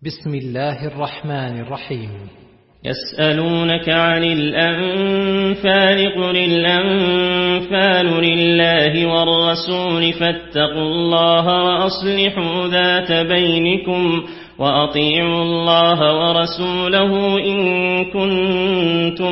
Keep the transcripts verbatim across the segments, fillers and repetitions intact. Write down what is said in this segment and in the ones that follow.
بسم الله الرحمن الرحيم. يسألونك عن الأنفال قل الأنفال لله والرسول فاتقوا الله وأصلحوا ذات بينكم وأطيعوا الله ورسوله إن كنتم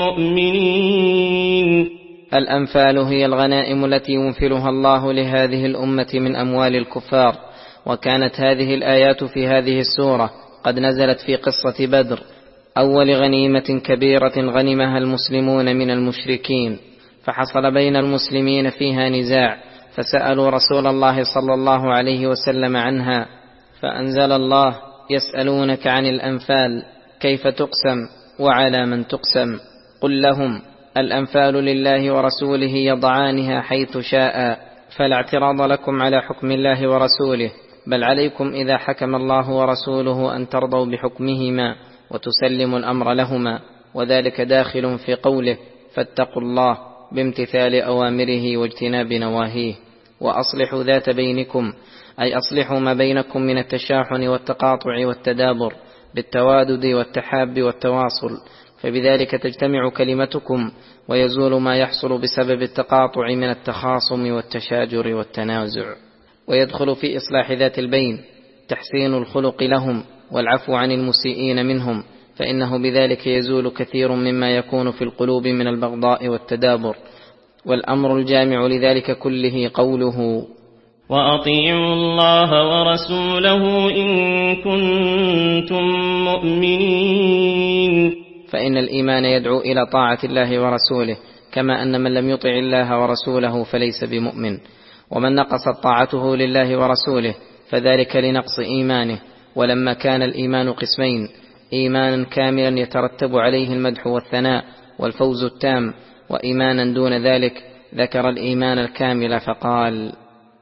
مؤمنين. الأنفال هي الغنائم التي ينفلها الله لهذه الأمة من أموال الكفار، وكانت هذه الآيات في هذه السورة قد نزلت في قصة بدر، أول غنيمة كبيرة غنمها المسلمون من المشركين، فحصل بين المسلمين فيها نزاع، فسألوا رسول الله صلى الله عليه وسلم عنها، فأنزل الله: يسألونك عن الأنفال كيف تقسم وعلى من تقسم، قل لهم الأنفال لله ورسوله يضعانها حيث شاء، فلا اعتراض لكم على حكم الله ورسوله، بل عليكم إذا حكم الله ورسوله أن ترضوا بحكمهما وتسلموا الأمر لهما، وذلك داخل في قوله فاتقوا الله بامتثال أوامره واجتناب نواهيه. وأصلحوا ذات بينكم، أي أصلحوا ما بينكم من التشاحن والتقاطع والتدابر بالتوادد والتحاب والتواصل، فبذلك تجتمع كلمتكم ويزول ما يحصل بسبب التقاطع من التخاصم والتشاجر والتنازع. ويدخل في إصلاح ذات البين تحسين الخلق لهم والعفو عن المسيئين منهم، فإنه بذلك يزول كثير مما يكون في القلوب من البغضاء والتدابر. والأمر الجامع لذلك كله قوله: وأطيعوا الله ورسوله إن كنتم مؤمنين. فإن الإيمان يدعو إلى طاعة الله ورسوله، كما أن من لم يطع الله ورسوله فليس بمؤمن، ومن نقصت طاعته لله ورسوله فذلك لنقص إيمانه. ولما كان الإيمان قسمين، إيمانا كاملا يترتب عليه المدح والثناء والفوز التام، وإيمانا دون ذلك، ذكر الإيمان الكامل فقال: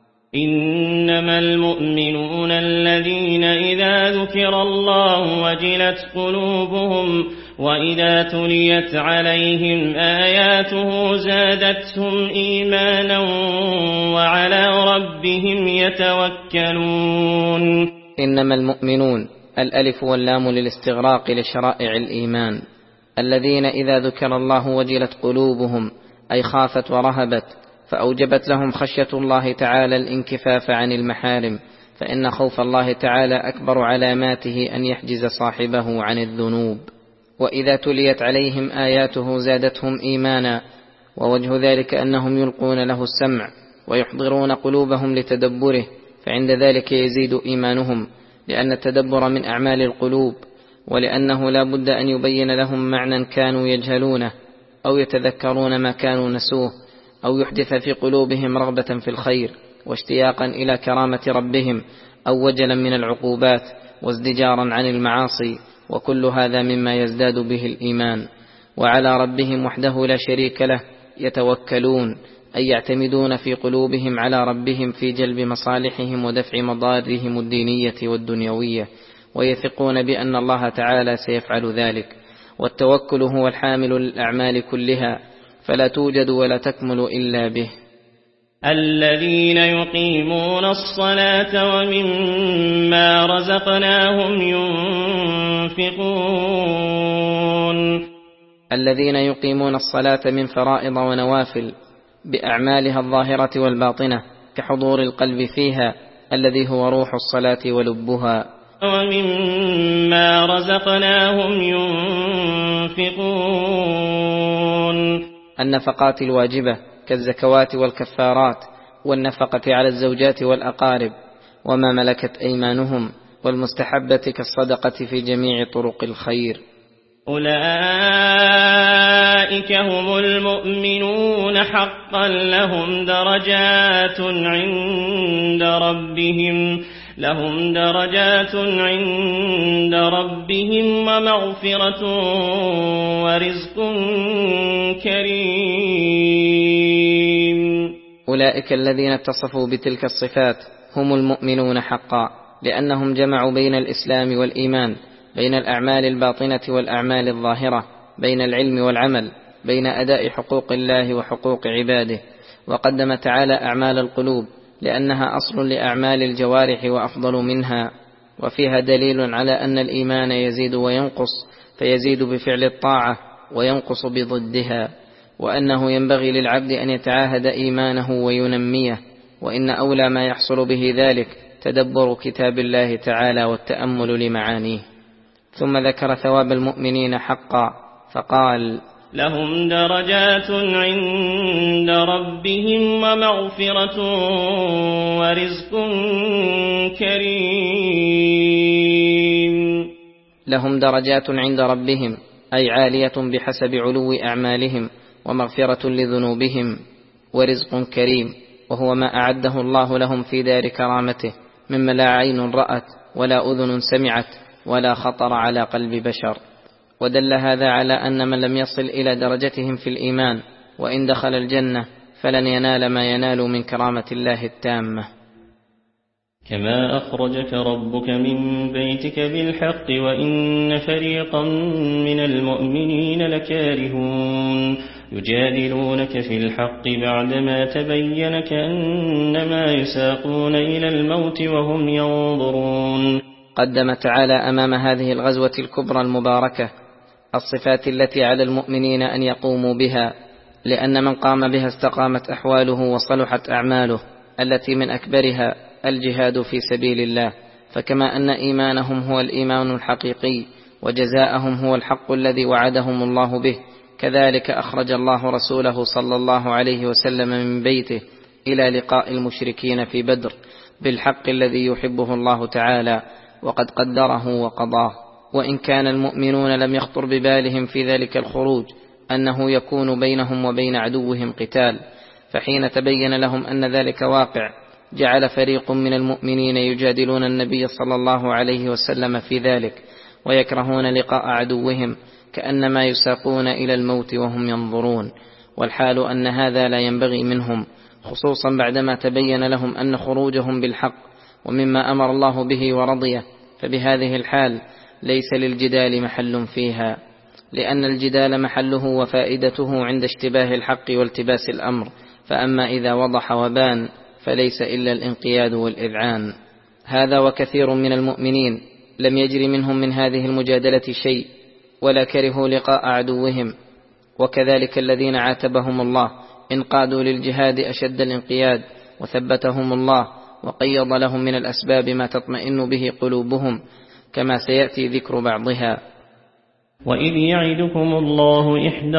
إنما المؤمنون الذين إذا ذكر الله وجلت قلوبهم وإذا تليت عليهم آياته زادتهم إيمانا وعلى ربهم يتوكلون. إنما المؤمنون الألف واللام للاستغراق لشرائع الإيمان، الذين إذا ذكر الله وجلت قلوبهم، أي خافت ورهبت، فأوجبت لهم خشية الله تعالى الانكفاف عن المحارم، فإن خوف الله تعالى أكبر علاماته أن يحجز صاحبه عن الذنوب. وإذا تليت عليهم آياته زادتهم إيمانا، ووجه ذلك أنهم يلقون له السمع ويحضرون قلوبهم لتدبره، فعند ذلك يزيد إيمانهم، لأن التدبر من أعمال القلوب، ولأنه لا بد أن يبين لهم معنى كانوا يجهلونه، أو يتذكرون ما كانوا نسوه، أو يحدث في قلوبهم رغبة في الخير واشتياقا إلى كرامة ربهم، أو وجلا من العقوبات وازدجارا عن المعاصي، وكل هذا مما يزداد به الإيمان. وعلى ربهم وحده لا شريك له يتوكلون، أي يعتمدون في قلوبهم على ربهم في جلب مصالحهم ودفع مضارهم الدينية والدنيوية، ويثقون بأن الله تعالى سيفعل ذلك. والتوكل هو الحامل للأعمال كلها، فلا توجد ولا تكمل إلا به. الذين يقيمون الصلاة ومما رزقناهم ينفقون. الذين يقيمون الصلاة من فرائض ونوافل بأعمالها الظاهرة والباطنة، كحضور القلب فيها الذي هو روح الصلاة ولبها. ومما رزقناهم ينفقون. النفقات الواجبة كالزكوات والكفارات، والنفقة على الزوجات والأقارب وما ملكت أيمانهم، والمستحبة كالصدقة في جميع طرق الخير. أولئك هم المؤمنون حقا، لهم درجات عند ربهم لهم درجات عند ربهم ومغفرة ورزق كريم. أولئك الذين اتصفوا بتلك الصفات هم المؤمنون حقا، لأنهم جمعوا بين الإسلام والإيمان، بين الأعمال الباطنة والأعمال الظاهرة، بين العلم والعمل، بين أداء حقوق الله وحقوق عباده. وقدم تعالى أعمال القلوب لأنها أصل لأعمال الجوارح وأفضل منها، وفيها دليل على أن الإيمان يزيد وينقص، فيزيد بفعل الطاعة وينقص بضدها، وأنه ينبغي للعبد أن يتعاهد إيمانه وينميه، وإن أولى ما يحصل به ذلك تدبر كتاب الله تعالى والتأمل لمعانيه. ثم ذكر ثواب المؤمنين حقا فقال: لهم درجات عند ربهم ومغفرة ورزق كريم. لهم درجات عند ربهم أي عالية بحسب علو أعمالهم، ومغفرة لذنوبهم، ورزق كريم وهو ما أعده الله لهم في دار كرامته مما لا عين رأت ولا أذن سمعت ولا خطر على قلب بشر. ودل هذا على أن من لم يصل إلى درجتهم في الإيمان وإن دخل الجنة فلن ينال ما ينال من كرامة الله التامة. كما أخرجك ربك من بيتك بالحق وإن فريقا من المؤمنين لكارهون يجادلونك في الحق بعدما تبين كأنما يساقون إلى الموت وهم ينظرون. قدم تعالى أمام هذه الغزوة الكبرى المباركة الصفات التي على المؤمنين أن يقوموا بها، لأن من قام بها استقامت أحواله وصلحت أعماله، التي من أكبرها الجهاد في سبيل الله. فكما أن إيمانهم هو الإيمان الحقيقي وجزاءهم هو الحق الذي وعدهم الله به، كذلك أخرج الله رسوله صلى الله عليه وسلم من بيته إلى لقاء المشركين في بدر بالحق الذي يحبه الله تعالى وقد قدره وقضاه. وإن كان المؤمنون لم يخطر ببالهم في ذلك الخروج أنه يكون بينهم وبين عدوهم قتال، فحين تبين لهم أن ذلك واقع جعل فريق من المؤمنين يجادلون النبي صلى الله عليه وسلم في ذلك، ويكرهون لقاء عدوهم كأنما يساقون إلى الموت وهم ينظرون، والحال أن هذا لا ينبغي منهم، خصوصا بعدما تبين لهم أن خروجهم بالحق ومما أمر الله به ورضيه، فبهذه الحال ليس للجدال محل فيها، لأن الجدال محله وفائدته عند اشتباه الحق والتباس الأمر، فأما إذا وضح وبان فليس إلا الانقياد والإذعان. هذا وكثير من المؤمنين لم يجري منهم من هذه المجادلة شيء ولا كرهوا لقاء عدوهم، وكذلك الذين عاتبهم الله انقادوا للجهاد أشد الانقياد، وثبتهم الله وقيض لهم من الأسباب ما تطمئن به قلوبهم، كما سيأتي ذكر بعضها. وإذ يعدكم الله إحدى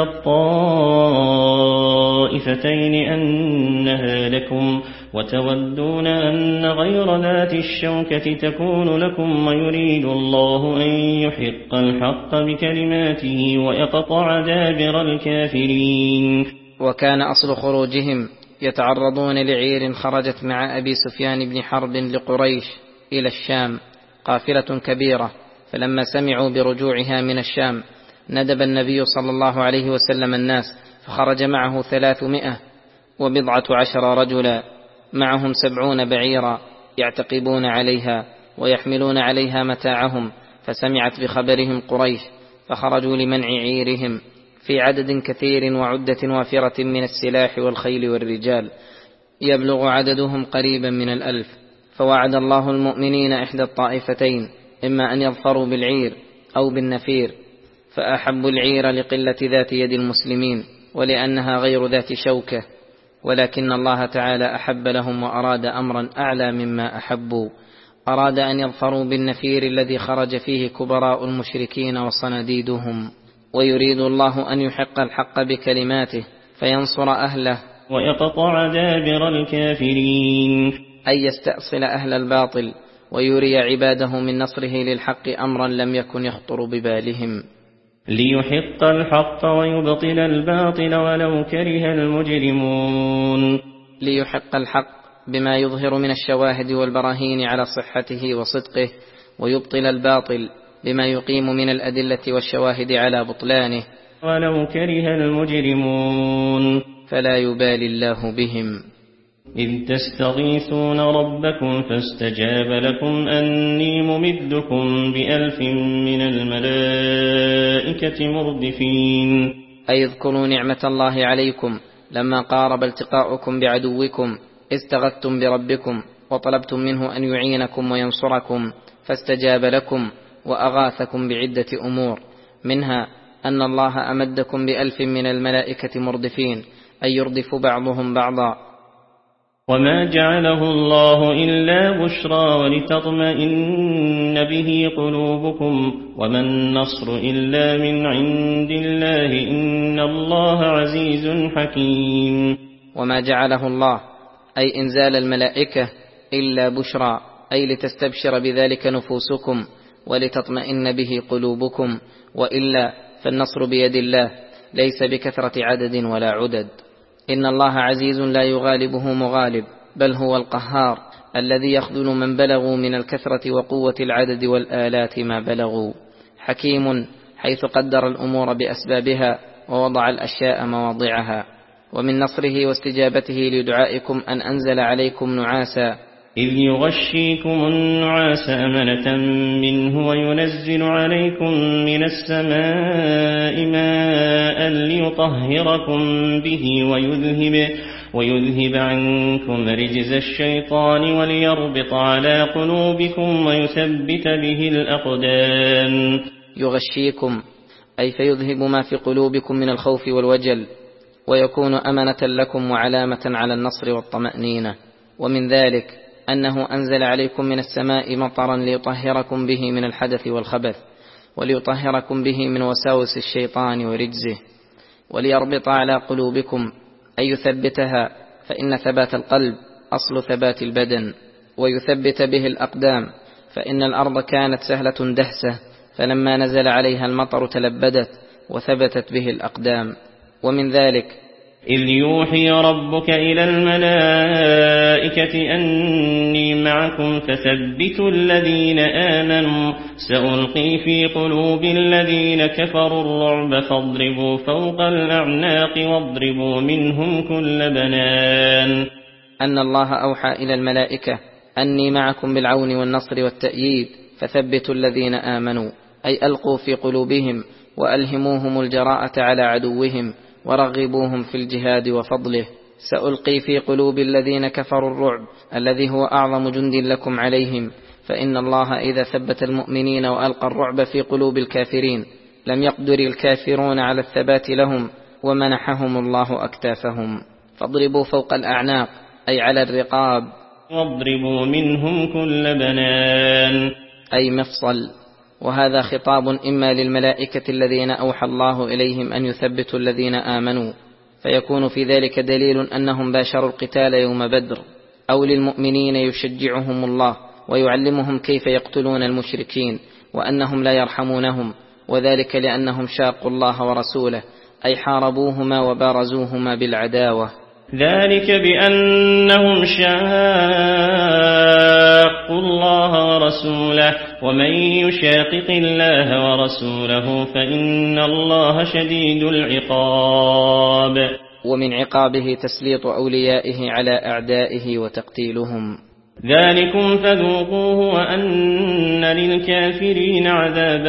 الطائفتين أنها لكم وتودون أن غير ذات الشوكة تكون لكم ويريد الله أن يحق الحق بكلماته ويقطع دابر الكافرين. وكان أصل خروجهم يتعرضون لعير خرجت مع أبي سفيان بن حرب لقريش إلى الشام قافلة كبيرة، فلما سمعوا برجوعها من الشام ندب النبي صلى الله عليه وسلم الناس، فخرج معه ثلاثمائة وبضعة عشر رجلا، معهم سبعون بعيرا يعتقبون عليها ويحملون عليها متاعهم، فسمعت بخبرهم قريش فخرجوا لمنع عيرهم في عدد كثير وعدة وافرة من السلاح والخيل والرجال، يبلغ عددهم قريبا من الألف. فوعد الله المؤمنين إحدى الطائفتين، إما أن يظفروا بالعير أو بالنفير، فأحبوا العير لقلة ذات يد المسلمين ولأنها غير ذات شوكة، ولكن الله تعالى أحب لهم وأراد أمرا أعلى مما أحبوا، أراد أن يظفروا بالنفير الذي خرج فيه كبراء المشركين وصناديدهم، ويريد الله أن يحق الحق بكلماته فينصر أهله ويقطع دابر الكافرين، أي يستأصل أهل الباطل ويري عباده من نصره للحق أمرا لم يكن يخطر ببالهم، ليحق الحق ويبطل الباطل ولو كره المجرمون. ليحق الحق بما يظهر من الشواهد والبراهين على صحته وصدقه، ويبطل الباطل بما يقيم من الأدلة والشواهد على بطلانه، ولو كره المجرمون. فلا يبالي الله بهم. إذ تستغيثون ربكم فاستجاب لكم أني ممدكم بألف من الملائكة مردفين. أي اذكروا نعمة الله عليكم لما قارب التقاؤكم بعدوكم، استغثتم بربكم وطلبتم منه أن يعينكم وينصركم، فاستجاب لكم وأغاثكم بعدة أمور، منها أن الله أمدكم بألف من الملائكة مردفين، أي يردف بعضهم بعضا. وما جعله الله إلا بشرى ولتطمئن به قلوبكم، وما النصر إلا من عند الله، إن الله عزيز حكيم. وما جعله الله أي إنزال الملائكة إلا بشرى، أي لتستبشر بذلك نفوسكم ولتطمئن به قلوبكم، وإلا فالنصر بيد الله ليس بكثرة عدد ولا عدد. إن الله عزيز لا يغالبه مغالب، بل هو القهار الذي يخذل من بلغوا من الكثرة وقوة العدد والآلات ما بلغوا. حكيم حيث قدر الأمور بأسبابها ووضع الأشياء مواضعها. ومن نصره واستجابته لدعائكم أن أنزل عليكم نعاسا، إذ يغشيكم النعاس أمنة منه وينزل عليكم من السماء ماء ليطهركم به ويذهب, ويذهب عنكم رجز الشيطان وليربط على قلوبكم ويثبت به الأقدام. يغشيكم أي فيذهب ما في قلوبكم من الخوف والوجل، ويكون أمنة لكم وعلامة على النصر والطمأنينة. ومن ذلك أنه أنزل عليكم من السماء مطرا ليطهركم به من الحدث والخبث، وليطهركم به من وساوس الشيطان ورجزه، وليربط على قلوبكم أي يثبتها، فإن ثبات القلب أصل ثبات البدن، ويثبت به الأقدام، فإن الأرض كانت سهلة دهسة، فلما نزل عليها المطر تلبدت وثبتت به الأقدام. ومن ذلك إذ يوحي ربك إلى الملائكة أني معكم فثبتوا الذين آمنوا سألقي في قلوب الذين كفروا الرعب فاضربوا فوق الأعناق واضربوا منهم كل بنان. أن الله أوحى إلى الملائكة أني معكم بالعون والنصر والتأييد فثبتوا الذين آمنوا، أي ألقوا في قلوبهم وألهموهم الجراءة على عدوهم ورغبوهم في الجهاد وفضله. سألقي في قلوب الذين كفروا الرعب الذي هو أعظم جند لكم عليهم، فإن الله إذا ثبت المؤمنين وألقى الرعب في قلوب الكافرين لم يقدر الكافرون على الثبات لهم، ومنحهم الله أكتافهم. فاضربوا فوق الأعناق أي على الرقاب، واضربوا منهم كل بنان أي مفصل. وهذا خطاب إما للملائكة الذين أوحى الله إليهم أن يثبتوا الذين آمنوا، فيكون في ذلك دليل أنهم باشروا القتال يوم بدر، أو للمؤمنين يشجعهم الله ويعلمهم كيف يقتلون المشركين وأنهم لا يرحمونهم، وذلك لأنهم شاقوا الله ورسوله، أي حاربوهما وبارزوهما بالعداوة. ذلك بأنهم شاقوا الله ورسوله، ومن يشاقق الله ورسوله فإن الله شديد العقاب. ومن عقابه تسليط أوليائه على أعدائه وتقتيلهم. ذلكم فذوقوه وأن للكافرين عذاب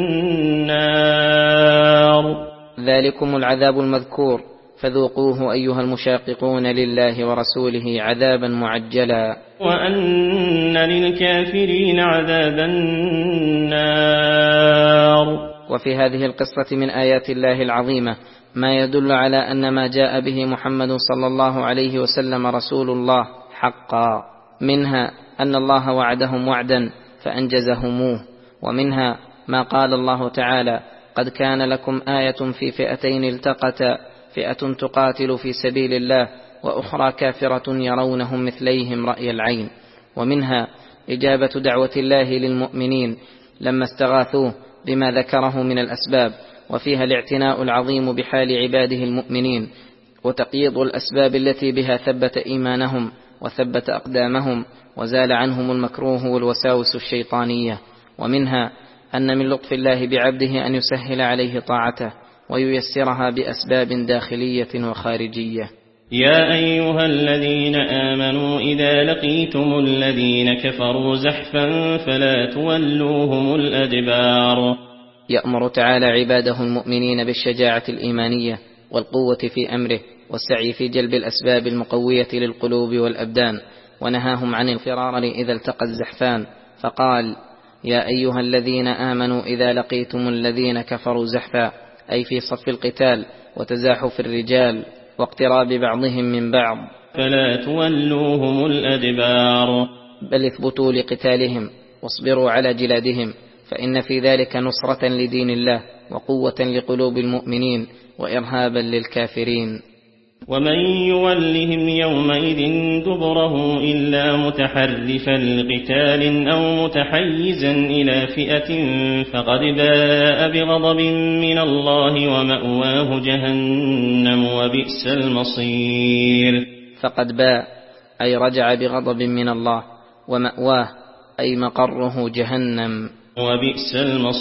النار. ذلكم العذاب المذكور فذوقوه أيها المشاققون لله ورسوله عذابا معجلا. وأن للكافرين عذاب النار. وفي هذه القصة من آيات الله العظيمة ما يدل على أن ما جاء به محمد صلى الله عليه وسلم رسول الله حقا، منها أن الله وعدهم وعدا فأنجزهموه، ومنها ما قال الله تعالى: قد كان لكم آية في فئتين التقتا، فئة تقاتل في سبيل الله وأخرى كافرة يرونهم مثليهم رأي العين. ومنها إجابة دعوة الله للمؤمنين لما استغاثوه بما ذكره من الأسباب، وفيها الاعتناء العظيم بحال عباده المؤمنين، وتقييض الأسباب التي بها ثبت إيمانهم وثبت أقدامهم وزال عنهم المكروه والوساوس الشيطانية. ومنها أن من لطف الله بعبده أن يسهل عليه طاعته وييسرها بأسباب داخلية وخارجية. يا أيها الذين آمنوا إذا لقيتم الذين كفروا زحفا فلا تولوهم الأدبار. يأمر تعالى عباده المؤمنين بالشجاعة الإيمانية والقوة في أمره والسعي في جلب الأسباب المقوية للقلوب والأبدان، ونهاهم عن الفرار إذا التقى الزحفان، فقال: يا أيها الذين آمنوا إذا لقيتم الذين كفروا زحفا، أي في صف القتال وتزاحف الرجال واقتراب بعضهم من بعض، فلا تولوهم الأدبار، بل اثبتوا لقتالهم واصبروا على جلادهم، فإن في ذلك نصرة لدين الله وقوة لقلوب المؤمنين وإرهابا للكافرين. ومن يولهم يومئذ دبره إلا متحرفا لقتال أو متحيزا إلى فئة فقد باء بغضب من الله ومأواه جهنم وبئس المصير. فقد باء أي رجع بغضب من الله، ومأواه أي مقره جهنم، وبئس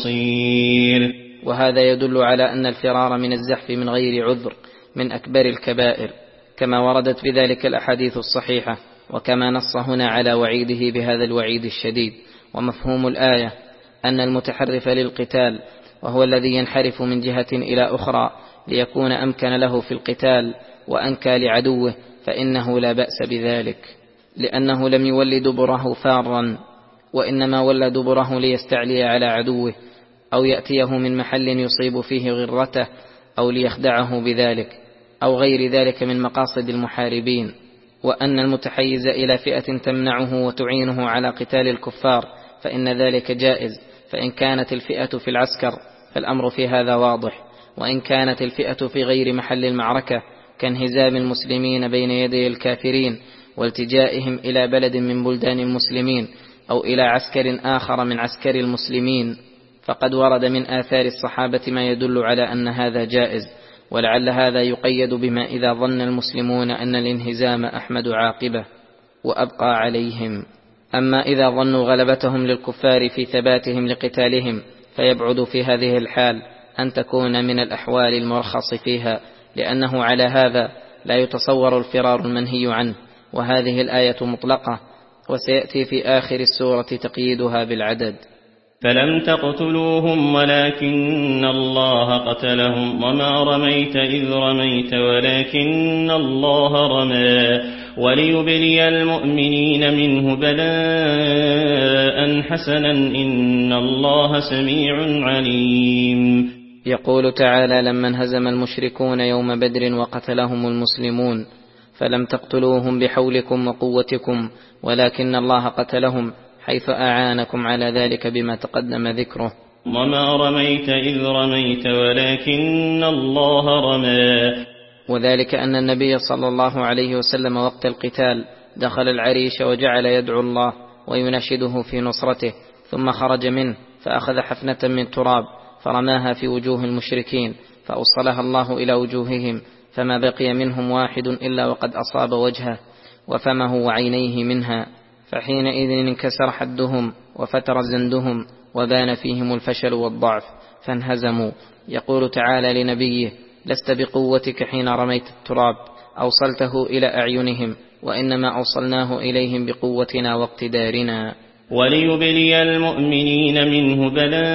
المصير. وهذا يدل على أن الفرار من الزحف من غير عذر من أكبر الكبائر، كما وردت بذلك الأحاديث الصحيحة، وكما نص هنا على وعيده بهذا الوعيد الشديد. ومفهوم الآية أن المتحرف للقتال وهو الذي ينحرف من جهة إلى أخرى ليكون أمكن له في القتال وأنكى لعدوه، فإنه لا بأس بذلك، لأنه لم يول دبره فارا، وإنما ولى دبره ليستعلي على عدوه أو يأتيه من محل يصيب فيه غرته أو ليخدعه بذلك أو غير ذلك من مقاصد المحاربين. وأن المتحيز إلى فئة تمنعه وتعينه على قتال الكفار فإن ذلك جائز، فإن كانت الفئة في العسكر فالأمر في هذا واضح، وإن كانت الفئة في غير محل المعركة كانهزام المسلمين بين يدي الكافرين والتجائهم إلى بلد من بلدان المسلمين أو إلى عسكر آخر من عسكر المسلمين، فقد ورد من آثار الصحابة ما يدل على أن هذا جائز، ولعل هذا يقيد بما إذا ظن المسلمون أن الانهزام أحمد عاقبة وأبقى عليهم. أما إذا ظنوا غلبتهم للكفار في ثباتهم لقتالهم فيبعد في هذه الحال أن تكون من الأحوال المرخص فيها، لأنه على هذا لا يتصور الفرار المنهي عنه، وهذه الآية مطلقة، وسيأتي في آخر السورة تقييدها بالعدد. فلم تقتلوهم ولكن الله قتلهم وما رميت إذ رميت ولكن الله رمى وليبلي المؤمنين منه بلاء حسنا إن الله سميع عليم. يقول تعالى: لما انهزم المشركون يوم بدر وقتلهم المسلمون فلم تقتلوهم بحولكم وقوتكم ولكن الله قتلهم حيث أعانكم على ذلك بما تقدم ذكره. وما رميت إذ رميت ولكن الله رمى، وذلك أن النبي صلى الله عليه وسلم وقت القتال دخل العريش وجعل يدعو الله ويناشده في نصرته، ثم خرج منه فأخذ حفنة من تراب فرماها في وجوه المشركين فأوصلها الله إلى وجوههم، فما بقي منهم واحد إلا وقد أصاب وجهه وفمه وعينيه منها، فحينئذ انكسر حدهم وفتر زندهم وبان فيهم الفشل والضعف فانهزموا. يقول تعالى لنبيه: لست بقوتك حين رميت التراب أوصلته إلى أعينهم، وإنما أوصلناه إليهم بقوتنا واقتدارنا. وليبلي المؤمنين منه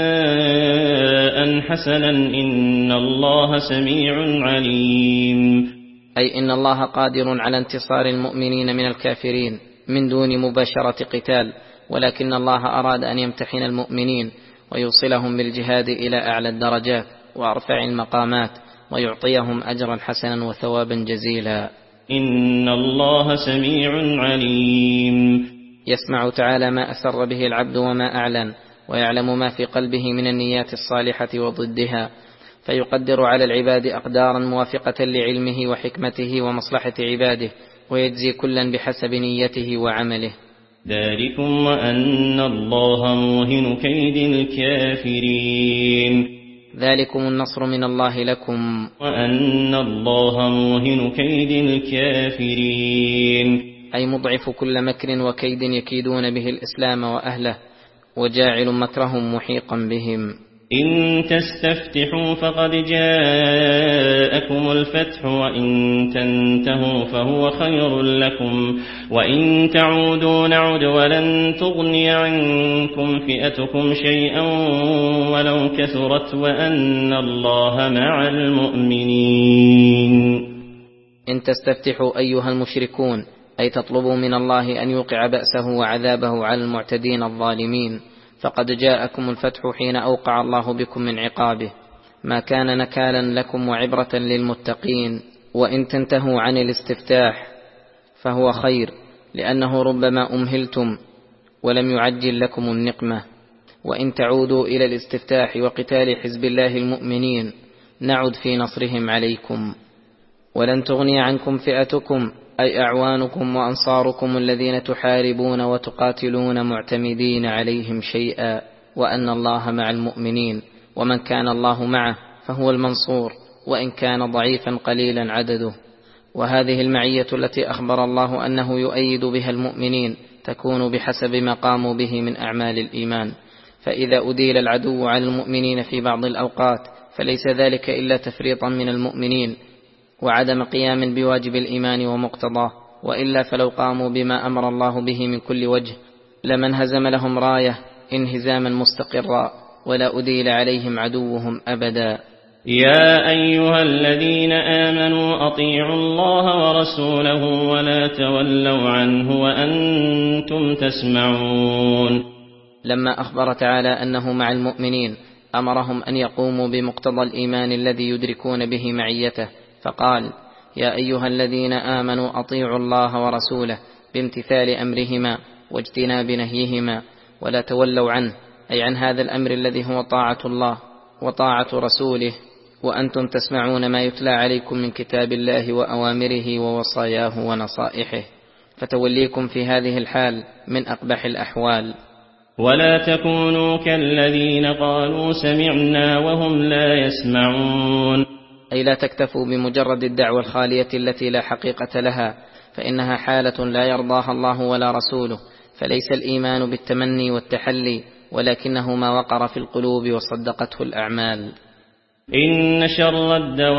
بلاء حسنا إن الله سميع عليم، أي إن الله قادر على انتصار المؤمنين من الكافرين من دون مباشرة قتال، ولكن الله أراد أن يمتحن المؤمنين ويوصلهم بالجهاد إلى أعلى الدرجات وأرفع المقامات ويعطيهم أجرا حسنا وثوابا جزيلا. إن الله سميع عليم، يسمع تعالى ما أسر به العبد وما أعلن، ويعلم ما في قلبه من النيات الصالحة وضدها، فيقدر على العباد أقدارا موافقة لعلمه وحكمته ومصلحة عباده، ويجزي كلا بحسب نيته وعمله. ذلكم وأن الله موهن كيد الكافرين، ذلكم النصر من الله لكم، وأن الله موهن كيد الكافرين، أي مضعف كل مكر وكيد يكيدون به الإسلام وأهله، وجاعل مكرهم محيقا بهم. إن تستفتحوا فقد جاءكم الفتح وإن تنتهوا فهو خير لكم وإن تعودوا نعد ولن تغني عنكم فئتكم شيئا ولو كثرت وأن الله مع المؤمنين. إن تستفتحوا أيها المشركون، أي تطلبوا من الله أن يوقع بأسه وعذابه على المعتدين الظالمين، فقد جاءكم الفتح حين أوقع الله بكم من عقابه، ما كان نكالا لكم وعبرة للمتقين. وإن تنتهوا عن الاستفتاح فهو خير، لأنه ربما أمهلتم ولم يعجل لكم النقمة. وإن تعودوا إلى الاستفتاح وقتال حزب الله المؤمنين نعد في نصرهم عليكم. ولن تغني عنكم فئتكم أي أعوانكم وأنصاركم الذين تحاربون وتقاتلون معتمدين عليهم شيئا، وأن الله مع المؤمنين، ومن كان الله معه فهو المنصور، وإن كان ضعيفا قليلا عدده. وهذه المعية التي أخبر الله أنه يؤيد بها المؤمنين تكون بحسب ما قاموا به من أعمال الإيمان. فإذا أديل العدو على المؤمنين في بعض الأوقات فليس ذلك إلا تفريطا من المؤمنين وعدم قيام بواجب الإيمان ومقتضاه، وإلا فلو قاموا بما أمر الله به من كل وجه لما انهزم لهم راية انهزاما مستقرا، ولا أديل عليهم عدوهم أبدا. يا أيها الذين آمنوا أطيعوا الله ورسوله ولا تولوا عنه وأنتم تسمعون. لما أخبر تعالى أنه مع المؤمنين أمرهم أن يقوموا بمقتضى الإيمان الذي يدركون به معيته، فقال: يا أيها الذين آمنوا أطيعوا الله ورسوله بامتثال أمرهما واجتناب نهيهما، ولا تولوا عنه، أي عن هذا الأمر الذي هو طاعة الله وطاعة رسوله، وأنتم تسمعون ما يتلى عليكم من كتاب الله وأوامره ووصاياه ونصائحه، فتوليكم في هذه الحال من أقبح الأحوال. ولا تكونوا كالذين قالوا سمعنا وهم لا يسمعون، أي لا تكتفوا بمجرد الدعوة الخالية التي لا حقيقة لها، فإنها حالة لا يرضاها الله ولا رسوله، فليس الإيمان بالتمني والتحلي، ولكنه ما وقر في القلوب وصدقته الأعمال. إن شر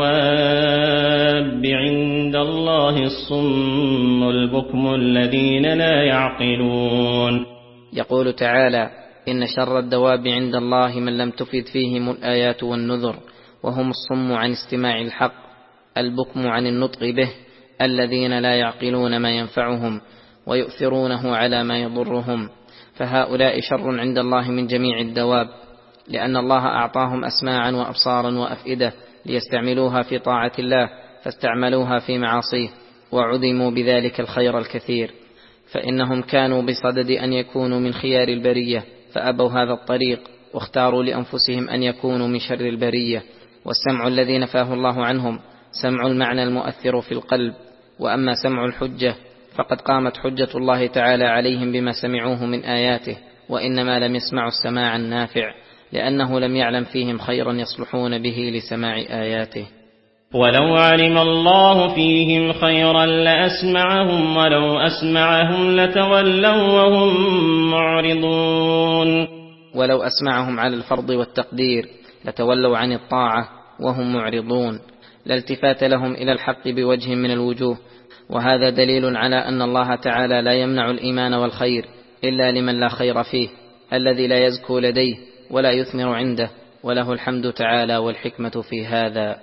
الدواب عند الله الصم البكم الذين لا يعقلون. يقول تعالى: إن شر الدواب عند الله من لم تفد فيهم الآيات والنذر، وهم الصم عن استماع الحق، البكم عن النطق به، الذين لا يعقلون ما ينفعهم ويؤثرونه على ما يضرهم، فهؤلاء شر عند الله من جميع الدواب، لأن الله أعطاهم أسماعا وأبصارا وأفئدة ليستعملوها في طاعة الله، فاستعملوها في معاصيه وعدموا بذلك الخير الكثير، فإنهم كانوا بصدد أن يكونوا من خيار البرية فأبوا هذا الطريق، واختاروا لأنفسهم أن يكونوا من شر البرية. والسمع الذي نفاه الله عنهم سمع المعنى المؤثر في القلب، وأما سمع الحجة فقد قامت حجة الله تعالى عليهم بما سمعوه من آياته، وإنما لم يسمعوا السماع النافع، لأنه لم يعلم فيهم خيرا يصلحون به لسماع آياته. ولو علم الله فيهم خيرا لأسمعهم ولو أسمعهم لتولوا وهم معرضون. ولو أسمعهم على الفرض والتقدير لتولوا عن الطاعة وهم معرضون، لا التفات لهم إلى الحق بوجه من الوجوه. وهذا دليل على أن الله تعالى لا يمنع الإيمان والخير إلا لمن لا خير فيه، الذي لا يزكو لديه ولا يثمر عنده، وله الحمد تعالى والحكمة في هذا.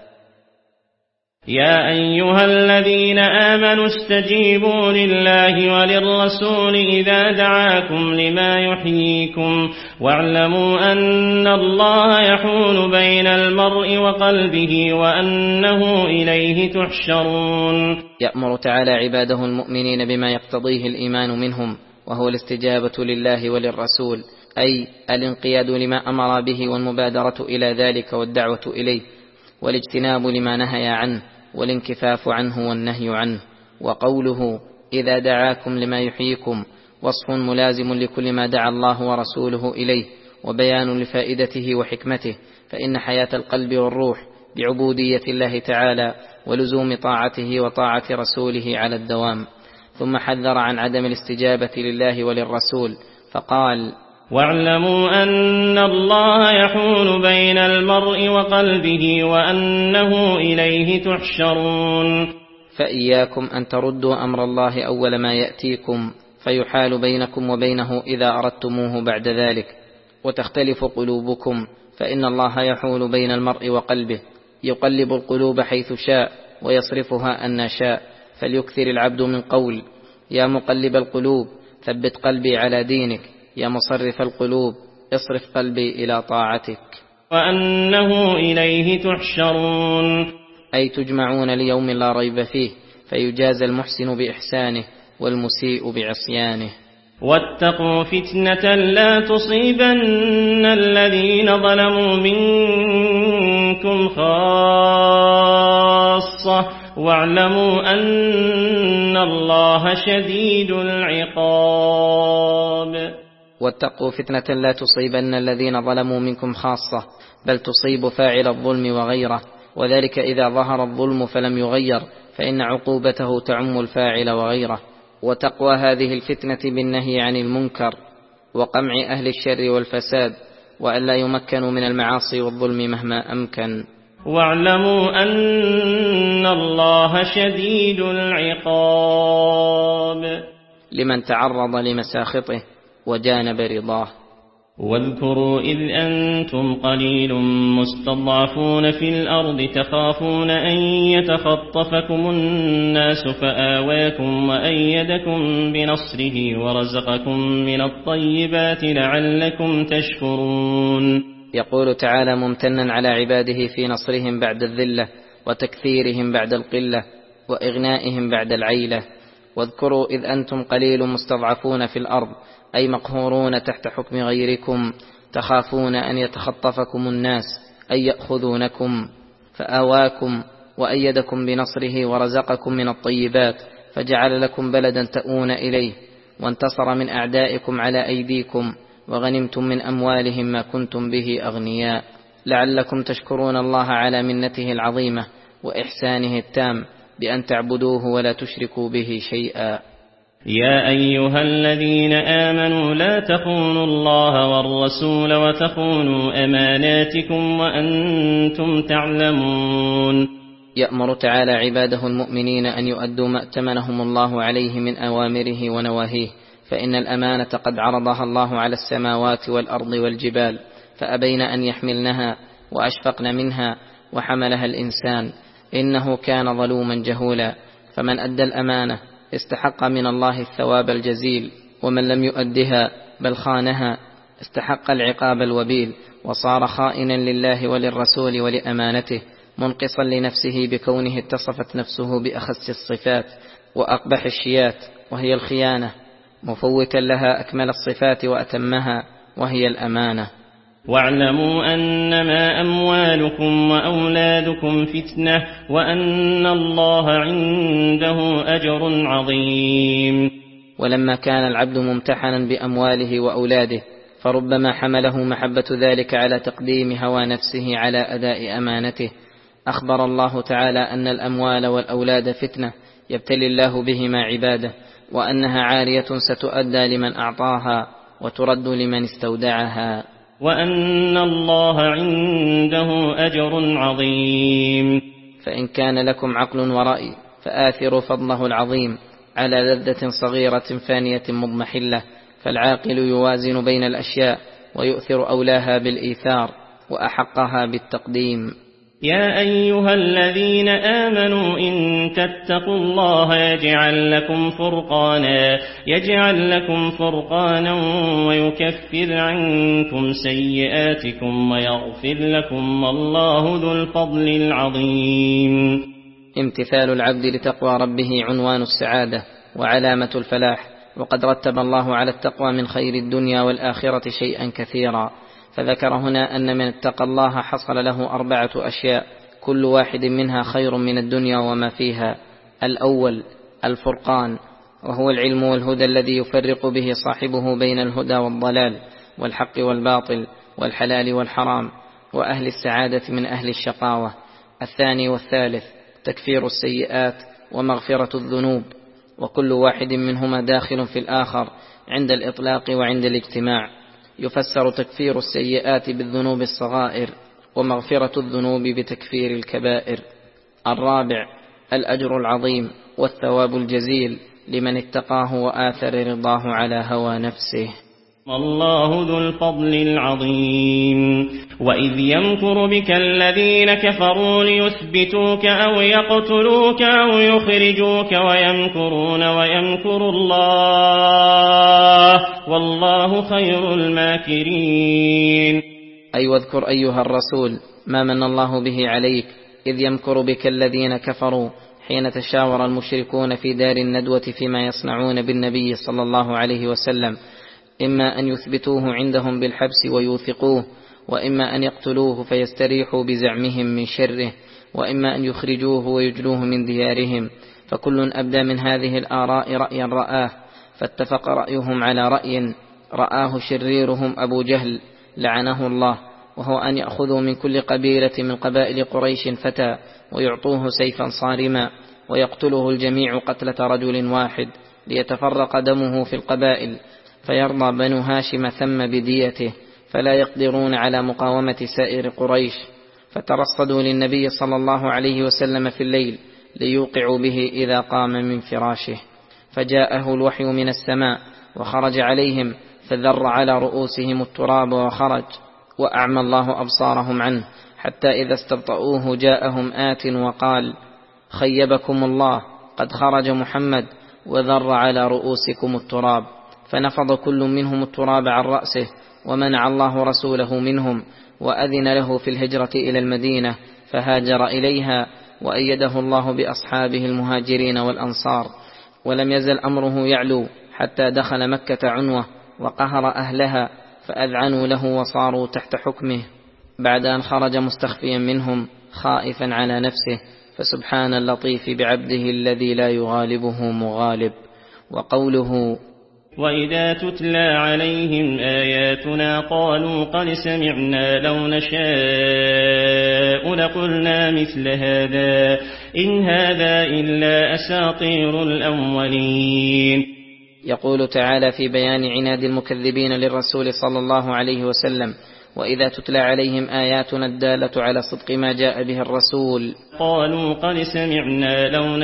يا أيها الذين آمنوا استجيبوا لله وللرسول إذا دعاكم لما يحييكم، واعلموا أن الله يحول بين المرء وقلبه وأنه إليه تحشرون. يأمر تعالى عباده المؤمنين بما يقتضيه الإيمان منهم، وهو الاستجابة لله وللرسول، أي الانقياد لما أمر به والمبادرة إلى ذلك والدعوة إليه، والاجتناب لما نهى عنه والانكفاف عنه والنهي عنه. وقوله إذا دعاكم لما يحييكم وصف ملازم لكل ما دعا الله ورسوله إليه، وبيان لفائدته وحكمته، فإن حياة القلب والروح بعبودية الله تعالى ولزوم طاعته وطاعة رسوله على الدوام. ثم حذر عن عدم الاستجابة لله وللرسول فقال: واعلموا أن الله يحول بين المرء وقلبه وأنه إليه تحشرون. فإياكم أن تردوا أمر الله أول ما يأتيكم فيحال بينكم وبينه إذا أردتموه بعد ذلك، وتختلف قلوبكم، فإن الله يحول بين المرء وقلبه، يقلب القلوب حيث شاء ويصرفها أن شاء. فليكثر العبد من قول: يا مقلب القلوب ثبت قلبي على دينك، يا مصرف القلوب اصرف قلبي إلى طاعتك، وأنه إليه تحشرون، أي تجمعون ليوم لا ريب فيه، فيجازى المحسن بإحسانه والمسيء بعصيانه. واتقوا فتنة لا تصيبن الذين ظلموا منكم خاصة واعلموا أن الله شديد العقاب. واتقوا فتنة لا تصيبن الذين ظلموا منكم خاصة، بل تصيب فاعل الظلم وغيره، وذلك إذا ظهر الظلم فلم يغير، فإن عقوبته تعم الفاعل وغيره. وتقوى هذه الفتنة بالنهي عن المنكر وقمع أهل الشر والفساد، وألا يمكنوا من المعاصي والظلم مهما أمكن. واعلموا أن الله شديد العقاب لمن تعرض لمساخطه وجانب رضاه. واذكروا إذ أنتم قليل مستضعفون في الأرض تخافون أن يتخطفكم الناس فآواكم وأيدكم بنصره ورزقكم من الطيبات لعلكم تشكرون. يقول تعالى ممتنا على عباده في نصرهم بعد الذلة وتكثيرهم بعد القلة وإغنائهم بعد العيلة. واذكروا إذ أنتم قليل مستضعفون في الأرض، أي مقهورون تحت حكم غيركم، تخافون أن يتخطفكم الناس أي يأخذونكم، فآواكم وأيدكم بنصره ورزقكم من الطيبات، فجعل لكم بلدا تؤون إليه، وانتصر من أعدائكم على أيديكم، وغنمتم من أموالهم ما كنتم به أغنياء، لعلكم تشكرون الله على منته العظيمة وإحسانه التام بأن تعبدوه ولا تشركوا به شيئا. يا أيها الذين آمنوا لا تخونوا الله والرسول وتخونوا أماناتكم وأنتم تعلمون. يأمر تعالى عباده المؤمنين أن يؤدوا ما ائتمنهم الله عليه من أوامره ونواهيه، فإن الأمانة قد عرضها الله على السماوات والأرض والجبال، فأبين أن يحملنها وأشفقن منها، وحملها الإنسان إنه كان ظلوما جهولا. فمن أدى الأمانة استحق من الله الثواب الجزيل، ومن لم يؤدها بل خانها استحق العقاب الوبيل، وصار خائنا لله وللرسول ولأمانته، منقصا لنفسه بكونه اتصفت نفسه بأخس الصفات وأقبح الشيات وهي الخيانة، مفوتا لها أكمل الصفات وأتمها وهي الأمانة. واعلموا أنما أموالكم وأولادكم فتنة وأن الله عنده أجر عظيم. ولما كان العبد ممتحنا بأمواله وأولاده، فربما حمله محبة ذلك على تقديم هوى نفسه على أداء أمانته. أخبر الله تعالى أن الأموال والأولاد فتنة يبتلي الله بهما عباده، وأنها عارية ستؤدى لمن أعطاها وترد لمن استودعها، وأن الله عنده أجر عظيم. فإن كان لكم عقل ورأي فآثروا فضله العظيم على لذة صغيرة فانية مضمحلة، فالعاقل يوازن بين الأشياء ويؤثر أولاها بالإيثار وأحقها بالتقديم. يا أيها الذين آمنوا إن تتقوا الله يجعل لكم فرقانا يجعل لكم فرقانا ويكفر عنكم سيئاتكم ويغفر لكم والله ذو الفضل العظيم. امتثال العبد لتقوى ربه عنوان السعادة وعلامة الفلاح، وقد رتب الله على التقوى من خير الدنيا والآخرة شيئا كثيرا، فذكر هنا أن من اتقى الله حصل له أربعة أشياء كل واحد منها خير من الدنيا وما فيها. الأول الفرقان، وهو العلم والهدى الذي يفرق به صاحبه بين الهدى والضلال والحق والباطل والحلال والحرام وأهل السعادة من أهل الشقاوة. الثاني والثالث تكفير السيئات ومغفرة الذنوب، وكل واحد منهما داخل في الآخر عند الإطلاق وعند الاجتماع. يفسر تكفير السيئات بالذنوب الصغائر، ومغفرة الذنوب بتكفير الكبائر. الرابع الأجر العظيم والثواب الجزيل لمن اتقاه وآثر رضاه على هوى نفسه. والله ذو الفضل العظيم. وإذ يمكر بك الذين كفروا ليثبتوك أو يقتلوك أو يخرجوك ويمكرون ويمكر الله والله خير الماكرين. أي واذكر أيها الرسول ما من الله به عليك إذ يمكر بك الذين كفروا حين تشاور المشركون في دار الندوة فيما يصنعون بالنبي صلى الله عليه وسلم، إما أن يثبتوه عندهم بالحبس ويوثقوه، وإما أن يقتلوه فيستريحوا بزعمهم من شره، وإما أن يخرجوه ويجلوه من ديارهم، فكل أبدى من هذه الآراء رأيا رآه، فاتفق رأيهم على رأي رآه شريرهم أبو جهل لعنه الله، وهو أن يأخذوا من كل قبيلة من قبائل قريش فتى ويعطوه سيفا صارما ويقتله الجميع قتلة رجل واحد ليتفرق دمه في القبائل، فيرضى بنو هاشم ثم بديته، فلا يقدرون على مقاومة سائر قريش، فترصدوا للنبي صلى الله عليه وسلم في الليل ليوقعوا به إذا قام من فراشه، فجاءه الوحي من السماء وخرج عليهم فذر على رؤوسهم التراب وخرج، وأعمى الله أبصارهم عنه، حتى إذا استبطؤوه جاءهم آت وقال خيبكم الله قد خرج محمد وذر على رؤوسكم التراب، فنفض كل منهم التراب عن رأسه، ومنع الله رسوله منهم، وأذن له في الهجرة إلى المدينة فهاجر إليها، وأيده الله بأصحابه المهاجرين والأنصار، ولم يزل أمره يعلو حتى دخل مكة عنوة وقهر أهلها، فأذعنوا له وصاروا تحت حكمه، بعد أن خرج مستخفيا منهم خائفا على نفسه، فسبحان اللطيف بعبده الذي لا يغالبه مغالب. وقوله وإذا تتلى عليهم آياتنا قالوا قد سمعنا لو نشاء لقلنا مثل هذا إن هذا إلا أساطير الأولين. يقول تعالى في بيان عناد المكذبين للرسول صلى الله عليه وسلم: وإذا تتلى عليهم آياتنا الدالة على صدق ما جاء به الرسول قالوا قد سمعنا لو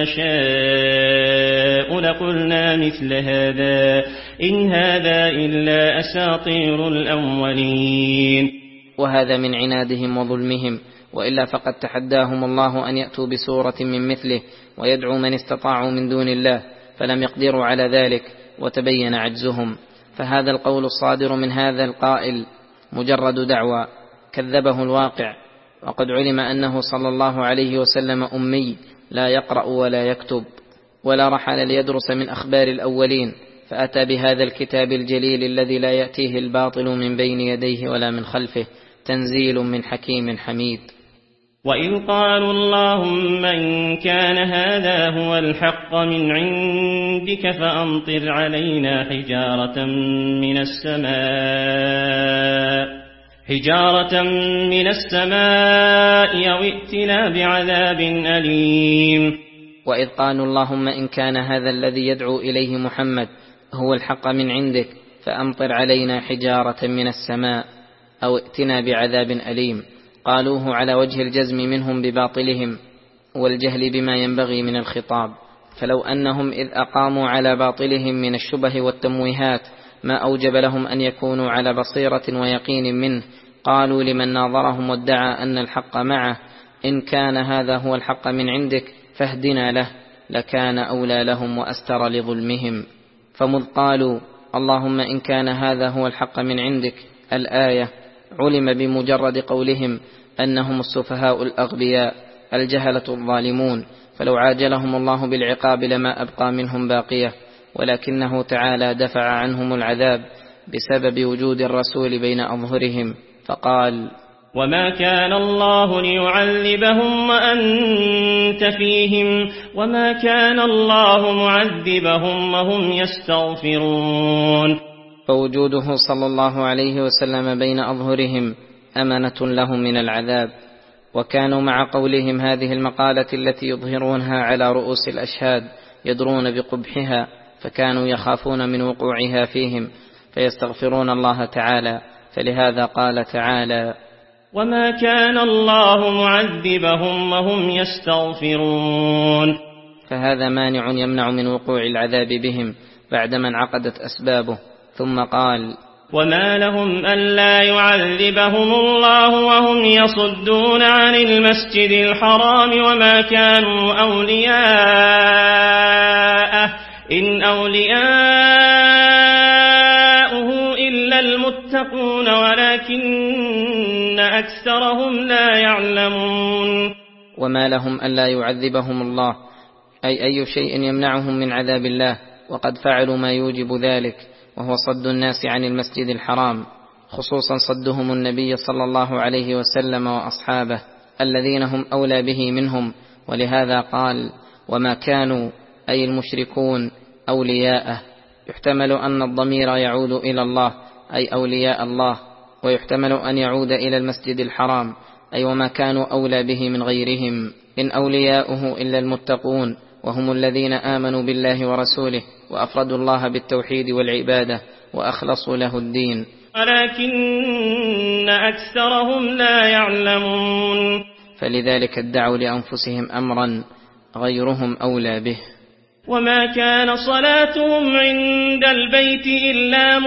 نشاء لقلنا مثل هذا إن هذا إلا أساطير الأولين. وهذا من عنادهم وظلمهم، وإلا فقد تحداهم الله أن يأتوا بسورة من مثله ويدعو من استطاعوا من دون الله، فلم يقدروا على ذلك وتبين عجزهم. فهذا القول الصادر من هذا القائل مجرد دعوى كذبه الواقع، وقد علم أنه صلى الله عليه وسلم أمي لا يقرأ ولا يكتب ولا رحل ليدرس من أخبار الأولين، فأتى بهذا الكتاب الجليل الذي لا يأتيه الباطل من بين يديه ولا من خلفه، تنزيل من حكيم حميد. وإذ قالوا اللهم إن كان هذا هو الحق من عندك فأمطر علينا حجارة من السماء حجارة من السماء أو ائتنا بعذاب أليم. وإذ قالوا اللهم إن كان هذا الذي يدعو إليه محمد هو الحق من عندك فأمطر علينا حجارة من السماء أو ائتنا بعذاب أليم، قالوه على وجه الجزم منهم بباطلهم والجهل بما ينبغي من الخطاب، فلو أنهم إذ أقاموا على باطلهم من الشبه والتمويهات ما أوجب لهم أن يكونوا على بصيرة ويقين منه، قالوا لمن ناظرهم وادعى أن الحق معه إن كان هذا هو الحق من عندك فاهدنا له، لكان أولى لهم وأستر لظلمهم. فمذ قالوا اللهم إن كان هذا هو الحق من عندك الآية، علم بمجرد قولهم أنهم السفهاء الأغبياء الجهلة الظالمون، فلو عاجلهم الله بالعقاب لما أبقى منهم باقية، ولكنه تعالى دفع عنهم العذاب بسبب وجود الرسول بين أظهرهم، فقال وما كان الله ليعذبهم وأنت فيهم وما كان الله معذبهم وهم يستغفرون. فوجوده صلى الله عليه وسلم بين أظهرهم أمنة لهم من العذاب. وكانوا مع قولهم هذه المقالة التي يظهرونها على رؤوس الأشهاد يدرون بقبحها، فكانوا يخافون من وقوعها فيهم فيستغفرون الله تعالى، فلهذا قال تعالى وما كان الله معذبهم وهم يستغفرون. فهذا مانع يمنع من وقوع العذاب بهم بعدما انعقدت أسبابه. ثم قال وما لهم ألا يعذبهم الله وهم يصدون عن المسجد الحرام وما كانوا أولياءه إن أولياؤه إلا المتقون ولكن أكثرهم لا يعلمون. وما لهم ألا يعذبهم الله أي أي شيء يمنعهم من عذاب الله، وقد فعلوا ما يوجب ذلك، وهو صد الناس عن المسجد الحرام، خصوصا صدهم النبي صلى الله عليه وسلم وأصحابه الذين هم أولى به منهم. ولهذا قال وما كانوا أي المشركون أولياءه. يحتمل أن الضمير يعود إلى الله أي أولياء الله، ويحتمل أن يعود إلى المسجد الحرام أي وما كانوا أولى به من غيرهم. إن أولياؤه إلا المتقون، وهم الذين آمنوا بالله ورسوله وأفردوا الله بالتوحيد والعبادة وأخلصوا له الدين، ولكن أكثرهم لا يعلمون. فلذلك ادعوا لأنفسهم أمرا غيرهم أولى به. وما كان صلاتهم عند البيت إلا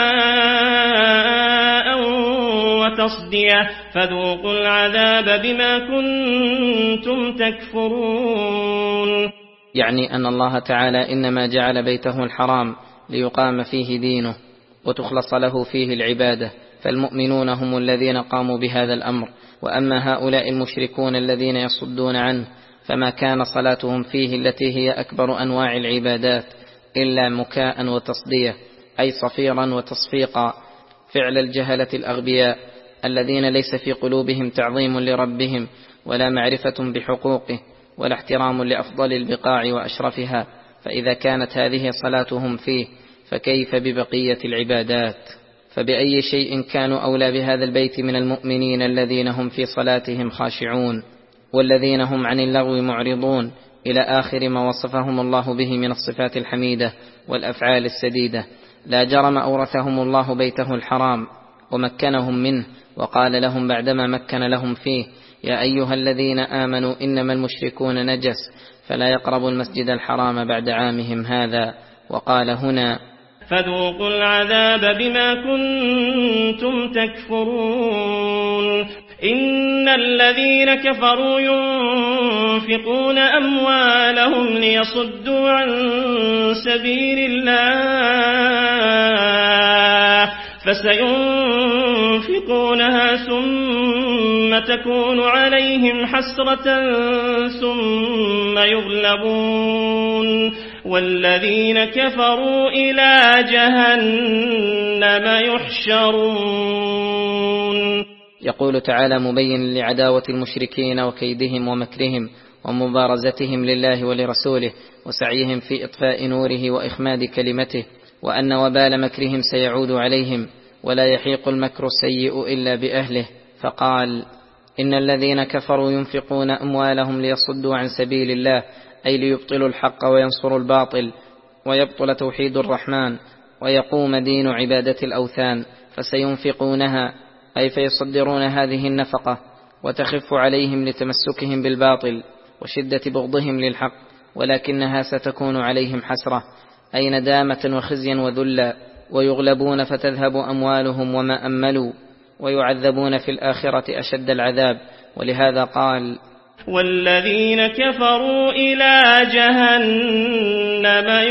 مكاء وتصدية فذوقوا العذاب بما كنتم تكفرون. يعني أن الله تعالى إنما جعل بيته الحرام ليقام فيه دينه وتخلص له فيه العبادة، فالمؤمنون هم الذين قاموا بهذا الأمر، وأما هؤلاء المشركون الذين يصدون عنه فما كان صلاتهم فيه التي هي أكبر أنواع العبادات إلا مكاء وتصدية أي صفيرا وتصفيقا، فعل الجهلة الأغبياء الذين ليس في قلوبهم تعظيم لربهم ولا معرفة بحقوقه ولا احترام لأفضل البقاع وأشرفها. فإذا كانت هذه صلاتهم فيه فكيف ببقية العبادات؟ فبأي شيء كانوا أولى بهذا البيت من المؤمنين الذين هم في صلاتهم خاشعون والذين هم عن اللغو معرضون، إلى آخر ما وصفهم الله به من الصفات الحميدة والأفعال السديدة. لا جرم أورثهم الله بيته الحرام ومكنهم منه، وقال لهم بعدما مكن لهم فيه يا أيها الذين آمنوا إنما المشركون نجس فلا يقربوا المسجد الحرام بعد عامهم هذا. وقال هنا فذوقوا العذاب بما كنتم تكفرون. إن الذين كفروا ينفقون أموالهم ليصدوا عن سبيل الله فسينفقونها ثم تكون عليهم حسرة ثم يغلبون والذين كفروا إلى جهنم يحشرون. يقول تعالى مبين لعداوة المشركين وكيدهم ومكرهم ومبارزتهم لله ولرسوله وسعيهم في إطفاء نوره وإخماد كلمته، وأن وبال مكرهم سيعود عليهم ولا يحيق المكر السيء إلا بأهله. فقال إن الذين كفروا ينفقون أموالهم ليصدوا عن سبيل الله أي ليبطلوا الحق وينصروا الباطل ويبطل توحيد الرحمن ويقوم دين عبادة الأوثان، فسينفقونها أي فيصدرون هذه النفقة وتخف عليهم لتمسكهم بالباطل وشدة بغضهم للحق، ولكنها ستكون عليهم حسرة أي ندامة وخزيا وذلا، ويغلبون فتذهب أموالهم وما أملوا ويعذبون في الآخرة أشد العذاب. ولهذا قال والذين كفروا إلى جهنم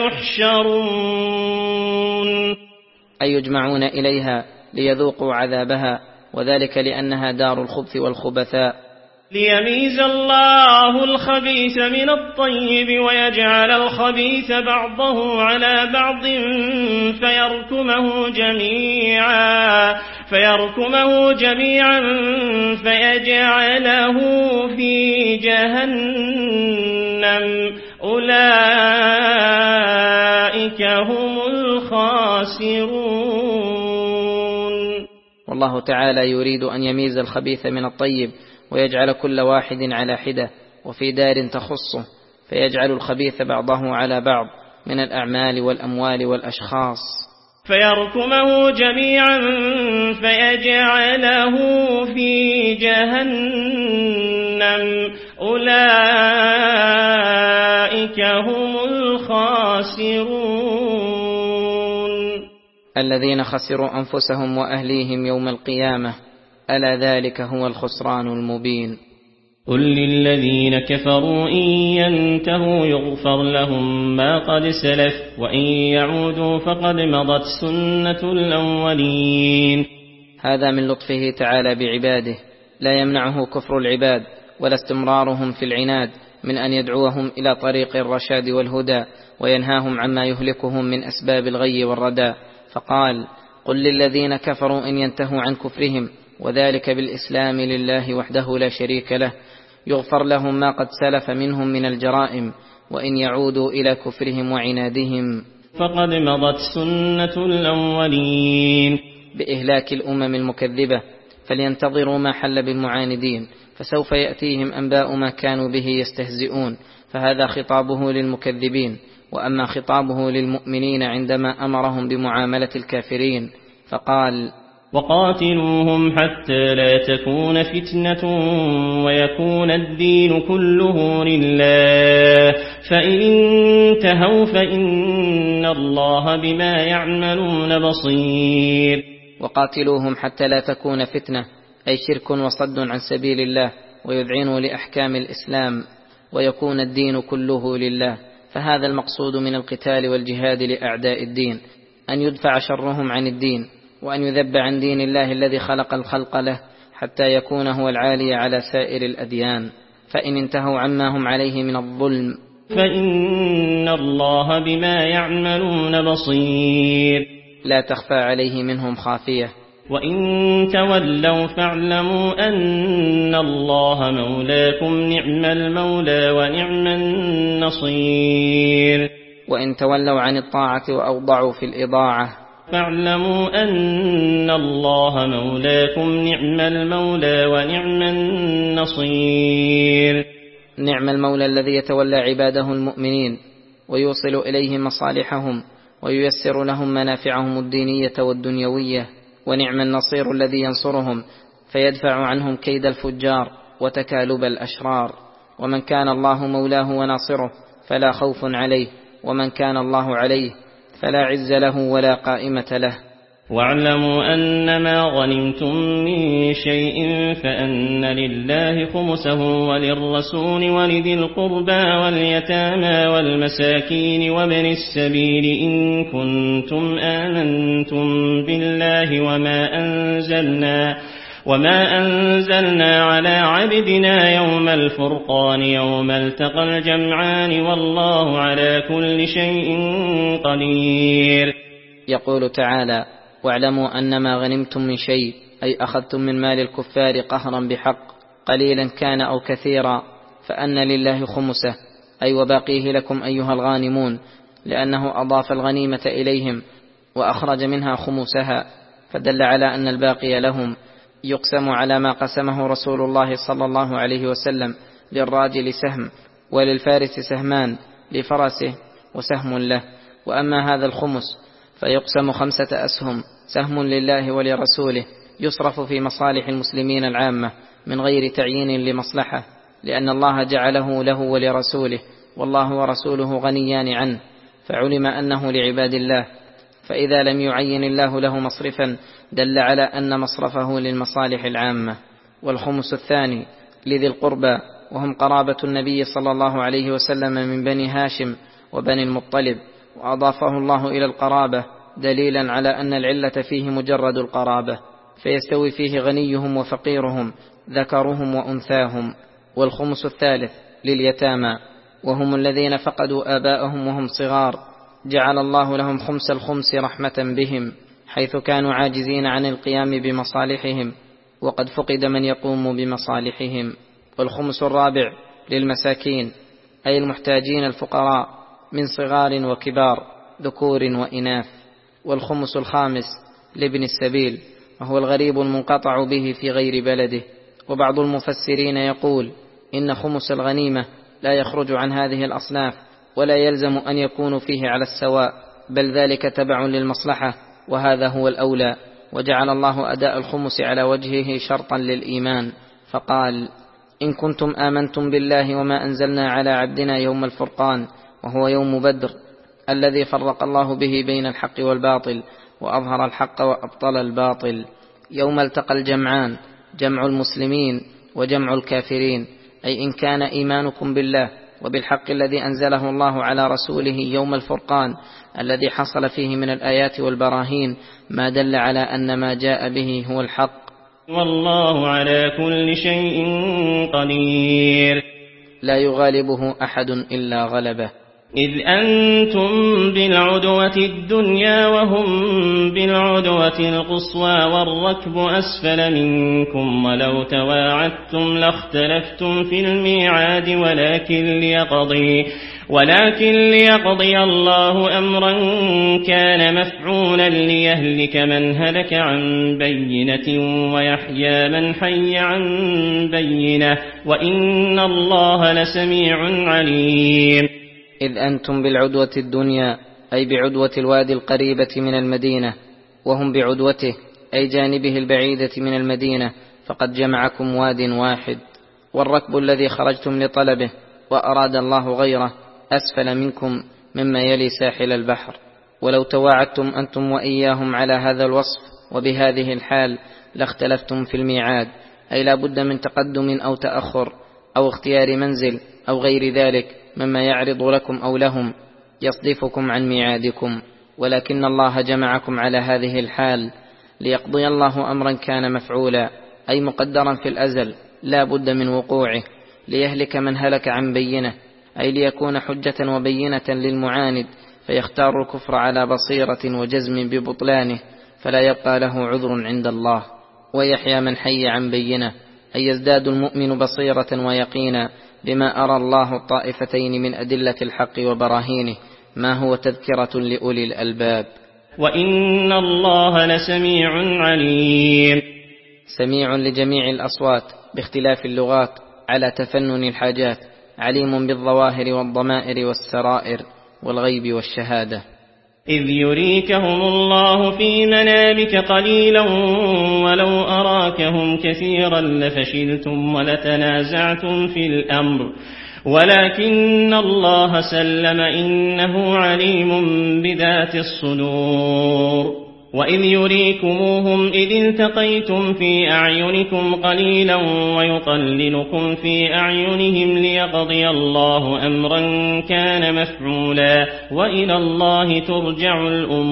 يحشرون أي يجمعون إليها ليذوقوا عذابها، وذلك لأنها دار الخبث والخبثاء. ليميز الله الخبيث من الطيب ويجعل الخبيث بعضه على بعض فيركمه جميعا فيركمه جميعا فيجعله في جهنم أولئك هم الخاسرون. والله تعالى يريد أن يميز الخبيث من الطيب ويجعل كل واحد على حدة وفي دار تخصه، فيجعل الخبيث بعضه على بعض من الأعمال والأموال والأشخاص فيركمه جميعا فيجعله في جهنم أولئك هم الخاسرون. الذين خسروا أنفسهم وأهليهم يوم القيامة، ألا ذلك هو الخسران المبين. قل للذين كفروا إن ينتهوا يغفر لهم ما قد سلف وإن يعودوا فقد مضت سنة الأولين. هذا من لطفه تعالى بعباده، لا يمنعه كفر العباد ولا استمرارهم في العناد من أن يدعوهم إلى طريق الرشاد والهدى وينهاهم عما يهلكهم من أسباب الغي والردى، فقال: قل للذين كفروا إن ينتهوا عن كفرهم، وذلك بالإسلام لله وحده لا شريك له، يغفر لهم ما قد سلف منهم من الجرائم، وإن يعودوا إلى كفرهم وعنادهم فقد مضت سنة الأولين. بإهلاك الأمم المكذبة، فلينتظروا ما حل بالمعاندين، فسوف يأتيهم أنباء ما كانوا به يستهزئون. فهذا خطابه للمكذبين. وأما خطابه للمؤمنين عندما أمرهم بمعاملة الكافرين فقال: وقاتلوهم حتى لا تكون فتنة ويكون الدين كله لله فإن انتهوا فإن الله بما يعملون بصير. وقاتلوهم حتى لا تكون فتنة، أي شرك وصد عن سبيل الله، ويذعنوا لأحكام الإسلام، ويكون الدين كله لله. فهذا المقصود من القتال والجهاد لأعداء الدين، أن يدفع شرهم عن الدين، وأن يذب عن دين الله الذي خلق الخلق له، حتى يكون هو العالي على سائر الأديان. فإن انتهوا عما هم عليه من الظلم فإن الله بما يعملون بصير، لا تخفى عليه منهم خافية. وإن تولوا فاعلموا أن الله مولاكم نعم المولى ونعم النصير. وإن تولوا عن الطاعة وأوضعوا في الإضاعة فاعلموا أن الله مولاكم نعم المولى ونعم النصير. نعم المولى الذي يتولى عباده المؤمنين ويوصل إليهم مصالحهم وييسر لهم منافعهم الدينية والدنيوية، ونعم النصير الذي ينصرهم فيدفع عنهم كيد الفجار وتكالب الأشرار. ومن كان الله مولاه وناصره فلا خوف عليه، ومن كان الله عليه فلا عز له ولا قائمة له. واعلموا أنما غنمتم من شيء فأن لله خمسه وللرسول ولذي القربى واليتامى والمساكين وابن السبيل إن كنتم آمنتم بالله وما أنزلنا وما أنزلنا على عبدنا يوم الفرقان يوم التقى الجمعان والله على كل شيء قدير. يقول تعالى: واعلموا أنما غنمتم من شيء، أي أخذتم من مال الكفار قهرا بحق قليلا كان أو كثيرا، فأن لله خمسه، أي وباقيه لكم أيها الغانمون، لأنه أضاف الغنيمة إليهم وأخرج منها خمسها، فدل على أن الباقي لهم. يقسم على ما قسمه رسول الله صلى الله عليه وسلم: للراجل سهم وللفارس سهمان، لفرسه وسهم له. وأما هذا الخمس فيقسم خمسة أسهم، سهم لله ولرسوله، يصرف في مصالح المسلمين العامة من غير تعيين لمصلحة، لأن الله جعله له ولرسوله، والله ورسوله غنيان عنه، فعلم أنه لعباد الله. فإذا لم يعين الله له مصرفا دل على أن مصرفه للمصالح العامة. والخمس الثاني لذي القربى، وهم قرابة النبي صلى الله عليه وسلم من بني هاشم وبني المطلب، وأضافه الله إلى القرابة دليلا على أن العلة فيه مجرد القرابة، فيستوي فيه غنيهم وفقيرهم، ذكرهم وأنثاهم. والخمس الثالث لليتامى، وهم الذين فقدوا آباءهم وهم صغار، جعل الله لهم خمس الخمس رحمة بهم، حيث كانوا عاجزين عن القيام بمصالحهم، وقد فقد من يقوم بمصالحهم. والخمس الرابع للمساكين، أي المحتاجين الفقراء من صغار وكبار، ذكور وإناث. والخمس الخامس لابن السبيل، وهو الغريب المنقطع به في غير بلده. وبعض المفسرين يقول إن خمس الغنيمة لا يخرج عن هذه الأصناف، ولا يلزم أن يكون فيه على السواء، بل ذلك تبع للمصلحة، وهذا هو الأولى. وجعل الله أداء الخمس على وجهه شرطا للإيمان، فقال: إن كنتم آمنتم بالله وما أنزلنا على عبدنا يوم الفرقان، وهو يوم بدر الذي فرق الله به بين الحق والباطل، وأظهر الحق وأبطل الباطل. يوم التقى الجمعان، جمع المسلمين وجمع الكافرين، أي إن كان إيمانكم بالله وبالحق الذي أنزله الله على رسوله يوم الفرقان الذي حصل فيه من الآيات والبراهين ما دل على أن ما جاء به هو الحق. والله على كل شيء قدير. لا يغالبه أحد إلا غلبه. إذ أنتم بالعدوة الدنيا وهم بالعدوة القصوى والركب أسفل منكم، ولو تواعدتم لاختلفتم في الميعاد ولكن ليقضي, ولكن ليقضي الله أمرا كان مفعولا ليهلك من هلك عن بينة ويحيى من حي عن بينة وإن الله لسميع عليم. إذ أنتم بالعدوة الدنيا أي بعدوة الوادي القريبة من المدينة، وهم بعدوته أي جانبه البعيدة من المدينة، فقد جمعكم واد واحد. والركب الذي خرجتم لطلبه وأراد الله غيره أسفل منكم مما يلي ساحل البحر. ولو تواعدتم أنتم وإياهم على هذا الوصف وبهذه الحال لاختلفتم في الميعاد، أي لا بد من تقدم أو تأخر أو اختيار منزل أو غير ذلك مما يعرض لكم أو لهم يصدفكم عن ميعادكم. ولكن الله جمعكم على هذه الحال ليقضي الله أمرا كان مفعولا، أي مقدرا في الأزل لا بد من وقوعه، ليهلك من هلك عن بينه، أي ليكون حجة وبينة للمعاند فيختار الكفر على بصيرة وجزم ببطلانه فلا يبقى له عذر عند الله، ويحيى من حي عن بينه، أي يزداد المؤمن بصيرة ويقينا بما أرى الله الطائفتين من أدلة الحق وبراهينه، ما هو تذكرة لأولي الألباب. وإن الله لسميع عليم. سميع لجميع الأصوات باختلاف اللغات على تفنن الحاجات، عليم بالظواهر والضمائر والسرائر والغيب والشهادة. إذ يريكهم الله في منامك قليلا ولو أراكهم كثيرا لفشلتم ولتنازعتم في الأمر ولكن الله سلم إنه عليم بذات الصدور. وإذ يريكموهم إذ التقيتم في أعينكم قليلا ويقللكم في أعينهم ليقضي الله أمرا كان مفعولا وإلى الله ترجع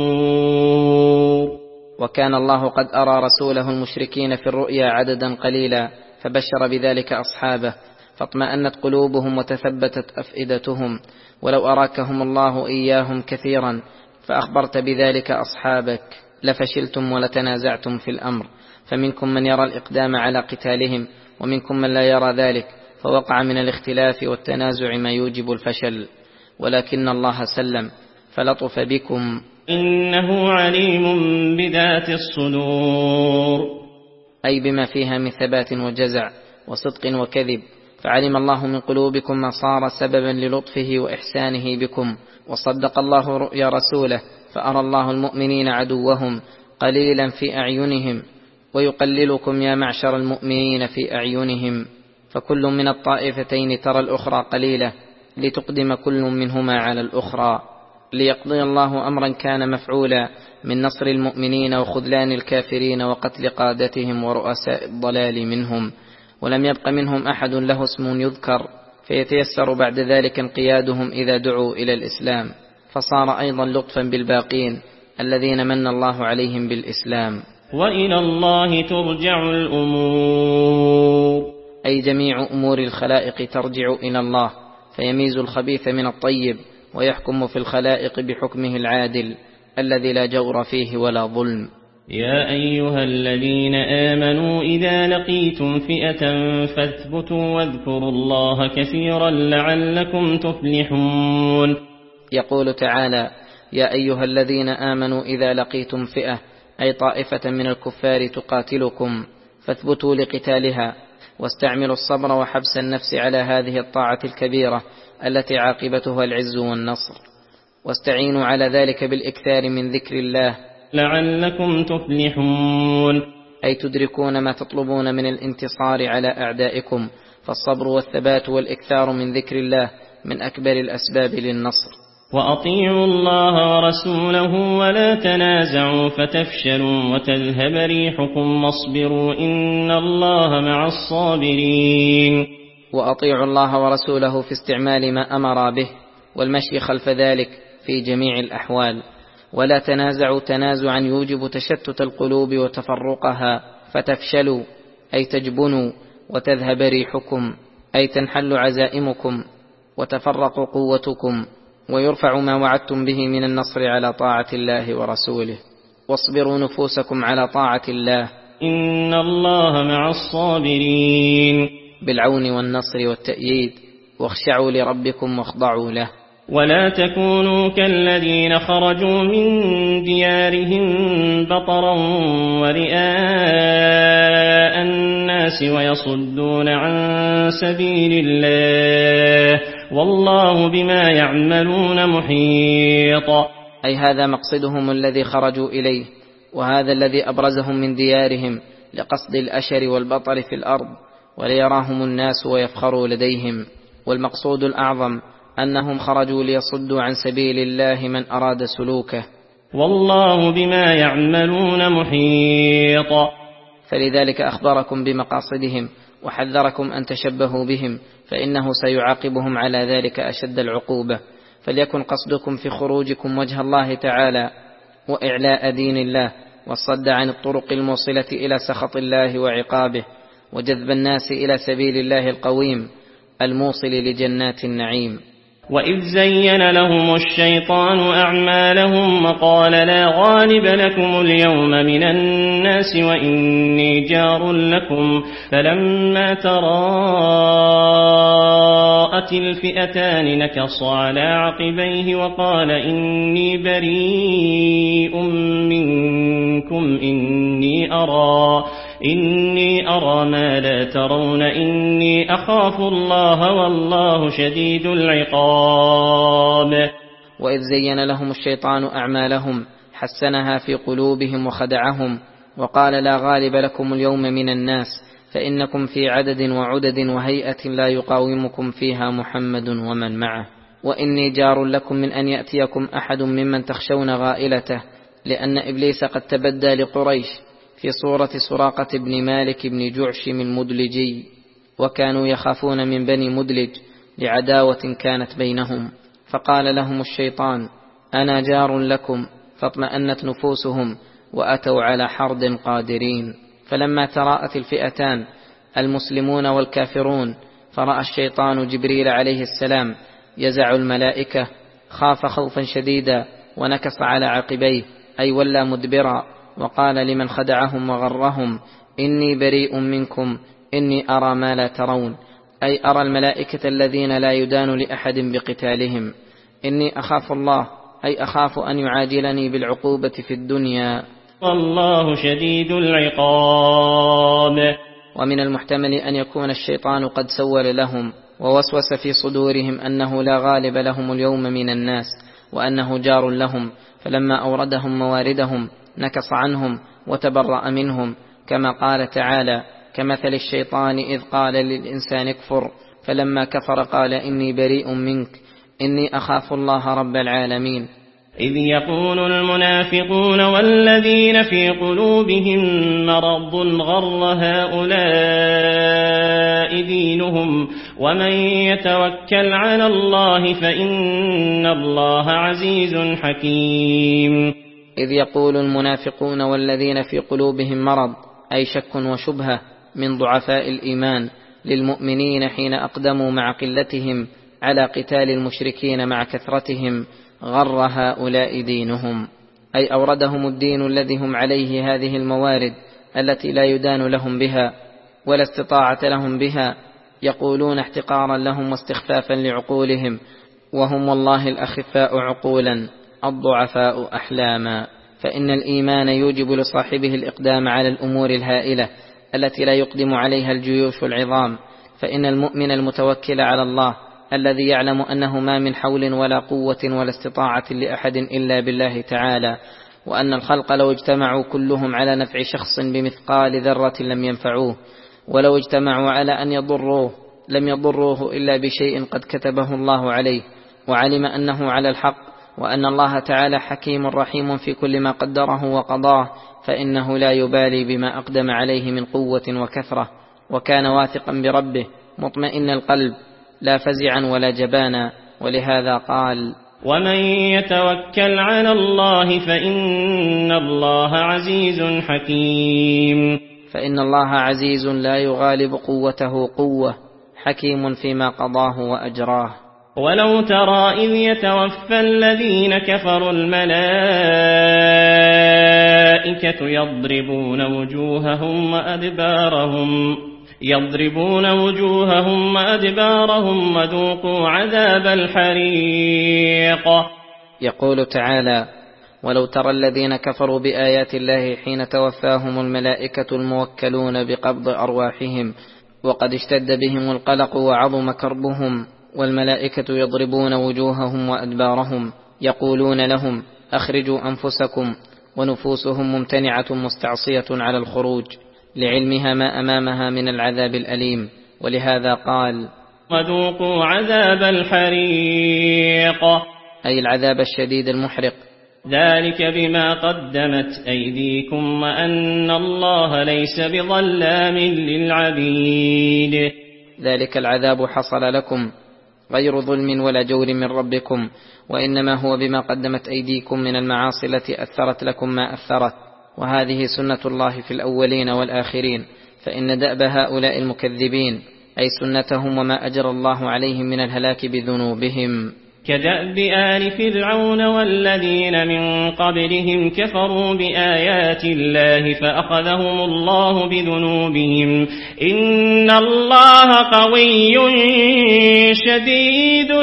الأمور. وكان الله قد أرى رسوله المشركين في الرؤيا عددا قليلا فبشر بذلك أصحابه فاطمأنت قلوبهم وتثبتت أفئدتهم. ولو أراكهم الله إياهم كثيرا فأخبرت بذلك أصحابك لفشلتم ولتنازعتم في الأمر، فمنكم من يرى الإقدام على قتالهم ومنكم من لا يرى ذلك، فوقع من الاختلاف والتنازع ما يوجب الفشل. ولكن الله سلم فلطف بكم إنه عليم بذات الصدور، أي بما فيها من ثبات وجزع وصدق وكذب، فعلم الله من قلوبكم ما صار سببا للطفه وإحسانه بكم. وصدق الله رؤيا رسوله فأرى الله المؤمنين عدوهم قليلا في أعينهم ويقللكم يا معشر المؤمنين في أعينهم، فكل من الطائفتين ترى الأخرى قليلة لتقدم كل منهما على الأخرى، ليقضي الله أمرا كان مفعولا من نصر المؤمنين وخذلان الكافرين وقتل قادتهم ورؤساء الضلال منهم، ولم يبق منهم أحد له اسم يذكر فيتيسر بعد ذلك انقيادهم إذا دعوا إلى الإسلام، فصار أيضا لطفا بالباقين الذين من الله عليهم بالإسلام. وإلى الله ترجع الأمور، أي جميع أمور الخلائق ترجع إلى الله، فيميز الخبيث من الطيب ويحكم في الخلائق بحكمه العادل الذي لا جور فيه ولا ظلم. يا أيها الذين آمنوا إذا لقيتم فئة فاثبتوا واذكروا الله كثيرا لعلكم تفلحون. يقول تعالى: يا أيها الذين آمنوا إذا لقيتم فئة، أي طائفة من الكفار تقاتلكم، فاثبتوا لقتالها واستعملوا الصبر وحبس النفس على هذه الطاعة الكبيرة التي عاقبتها العز والنصر، واستعينوا على ذلك بالإكثار من ذكر الله لعلكم تفلحون، أي تدركون ما تطلبون من الانتصار على أعدائكم، فالصبر والثبات والإكثار من ذكر الله من أكبر الأسباب للنصر. وأطيعوا الله ورسوله ولا تنازعوا فتفشلوا وتذهب ريحكم واصبروا إن الله مع الصابرين. وأطيعوا الله ورسوله في استعمال ما أمر به والمشي خلف ذلك في جميع الأحوال، ولا تنازعوا تنازعا يوجب تشتت القلوب وتفرقها فتفشلوا أي تجبنوا، وتذهب ريحكم أي تنحل عزائمكم وتفرق قوتكم، ويرفع ما وعدتم به من النصر على طاعة الله ورسوله. واصبروا نفوسكم على طاعة الله إن الله مع الصابرين بالعون والنصر والتأييد، واخشعوا لربكم واخضعوا له. ولا تكونوا كالذين خرجوا من ديارهم بطرا ورئاء الناس ويصدون عن سبيل الله والله بما يعملون محيط. أي هذا مقصدهم الذي خرجوا إليه، وهذا الذي أبرزهم من ديارهم لقصد الأشر والبطر في الأرض وليراهم الناس ويفخروا لديهم. والمقصود الأعظم أنهم خرجوا ليصدوا عن سبيل الله من أراد سلوكه، والله بما يعملون محيط. فلذلك أخبركم بمقاصدهم وحذركم أن تشبهوا بهم، فإنه سيعاقبهم على ذلك أشد العقوبة. فليكن قصدكم في خروجكم وجه الله تعالى وإعلاء دين الله، والصد عن الطرق الموصلة إلى سخط الله وعقابه، وجذب الناس إلى سبيل الله القويم الموصل لجنات النعيم. وإذ زين لهم الشيطان أعمالهم وقال لا غالب لكم اليوم من الناس وإني جار لكم، فلما تراءت الفئتان نكص على عقبيه وقال إني بريء منكم إني أرى إني أرى ما لا ترون إني أخاف الله والله شديد العقاب. وإذ زين لهم الشيطان أعمالهم حسنها في قلوبهم وخدعهم، وقال لا غالب لكم اليوم من الناس فإنكم في عدد وعدد وهيئة لا يقاومكم فيها محمد ومن معه، وإني جار لكم من أن يأتيكم أحد ممن تخشون غائلته، لأن إبليس قد تبدى لقريش في صورة سراقة بن مالك بن جعشم المدلجي، وكانوا يخافون من بني مدلج لعداوة كانت بينهم، فقال لهم الشيطان أنا جار لكم، فاطمأنت نفوسهم وأتوا على حرد قادرين. فلما تراءت الفئتان المسلمون والكافرون فرأى الشيطان جبريل عليه السلام يزع الملائكة، خاف خوفا شديدا ونكص على عقبيه أي ولى مدبرا، وقال لمن خدعهم وغرهم إني بريء منكم إني أرى ما لا ترون، أي أرى الملائكة الذين لا يدان لأحد بقتالهم. إني أخاف الله أي أخاف أن يعاجلني بالعقوبة في الدنيا والله شديد العقاب. ومن المحتمل أن يكون الشيطان قد سول لهم ووسوس في صدورهم أنه لا غالب لهم اليوم من الناس وأنه جار لهم، فلما أوردهم مواردهم نكص عنهم وتبرأ منهم، كما قال تعالى كمثل الشيطان إذ قال للإنسان اكفر فلما كفر قال إني بريء منك إني أخاف الله رب العالمين. إذ يقول المنافقون والذين في قلوبهم مرض غر هؤلاء دينهم ومن يتوكل على الله فإن الله عزيز حكيم. إذ يقول المنافقون والذين في قلوبهم مرض أي شك وشبهة من ضعفاء الإيمان للمؤمنين حين أقدموا مع قلتهم على قتال المشركين مع كثرتهم غر هؤلاء دينهم، أي أوردهم الدين الذي هم عليه هذه الموارد التي لا يدان لهم بها ولا استطاعة لهم بها، يقولون احتقارا لهم واستخفافا لعقولهم، وهم والله الأخفاء عقولا الضعفاء أحلاما. فإن الإيمان يوجب لصاحبه الإقدام على الأمور الهائلة التي لا يقدم عليها الجيوش العظام، فإن المؤمن المتوكل على الله الذي يعلم أنه ما من حول ولا قوة ولا استطاعة لأحد إلا بالله تعالى، وأن الخلق لو اجتمعوا كلهم على نفع شخص بمثقال ذرة لم ينفعوه، ولو اجتمعوا على أن يضروه لم يضروه إلا بشيء قد كتبه الله عليه، وعلم أنه على الحق، وأن الله تعالى حكيم رحيم في كل ما قدره وقضاه، فإنه لا يبالي بما أقدم عليه من قوة وكثرة، وكان واثقا بربه مطمئن القلب لا فزعا ولا جبانا. ولهذا قال: ومن يتوكل على الله فإن الله عزيز حكيم. فإن الله عزيز لا يغالب قوته قوة، حكيم فيما قضاه وأجراه. ولو ترى إذ يتوفى الذين كفروا الملائكة يضربون وجوههم وأدبارهم يضربون وجوههم وأدبارهم وذوقوا عذاب الحريق. يقول تعالى: ولو ترى الذين كفروا بآيات الله حين توفاهم الملائكة الموكلون بقبض أرواحهم وقد اشتد بهم القلق وعظم كربهم، والملائكة يضربون وجوههم وأدبارهم يقولون لهم: أخرجوا أنفسكم، ونفوسهم ممتنعة مستعصية على الخروج لعلمها ما أمامها من العذاب الأليم. ولهذا قال: وذوقوا عذاب الحريق، أي العذاب الشديد المحرق. ذلك بما قدمت أيديكم وأن الله ليس بظلام للعبيد. ذلك العذاب حصل لكم غير ظلم ولا جور من ربكم، وإنما هو بما قدمت أيديكم من المعاصي التي أثرت لكم ما أثرت، وهذه سنة الله في الأولين والآخرين، فإن دأب هؤلاء المكذبين أي سنتهم وما أجرى الله عليهم من الهلاك بذنوبهم. كدأب آل فرعون والذين من قبلهم كفروا بآيات الله فأخذهم الله بذنوبهم، إن الله قوي شديد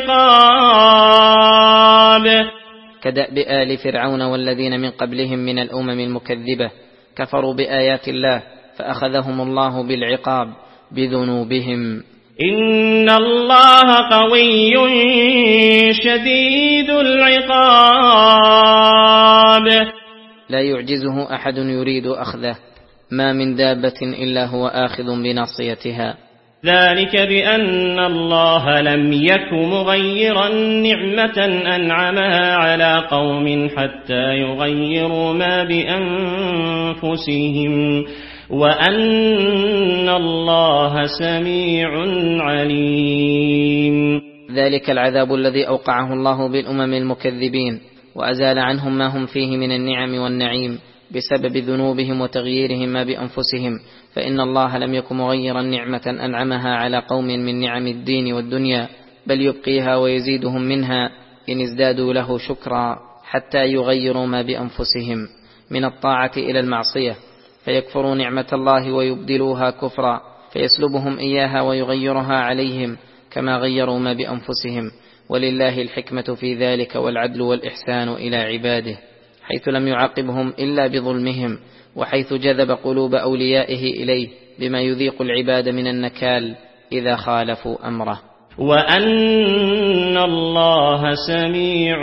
العقاب. كدأب آل فرعون والذين من قبلهم من الأمم المكذبة كفروا بآيات الله فأخذهم الله بالعقاب بذنوبهم، إن الله قوي شديد العقاب. لا يعجزه أحد يريد أخذه، ما من دابة إلا هو آخذ بناصيتها. ذلك بأن الله لم يك مغيرا نعمة أنعمها على قوم حتى يغيروا ما بأنفسهم، وأن الله سميع عليم. ذلك العذاب الذي أوقعه الله بالأمم المكذبين وأزال عنهم ما هم فيه من النعم والنعيم بسبب ذنوبهم وتغييرهم ما بأنفسهم، فإن الله لم يكن مغيرا نعمة أنعمها على قوم من نعم الدين والدنيا، بل يبقيها ويزيدهم منها إن ازدادوا له شكرا حتى يغيروا ما بأنفسهم من الطاعة إلى المعصية، فيكفروا نعمة الله ويبدلوها كفرا، فيسلبهم إياها ويغيرها عليهم كما غيروا ما بأنفسهم. ولله الحكمة في ذلك والعدل والإحسان إلى عباده، حيث لم يعاقبهم إلا بظلمهم، وحيث جذب قلوب أوليائه إليه بما يذيق العباد من النكال إذا خالفوا أمره. وأن الله سميع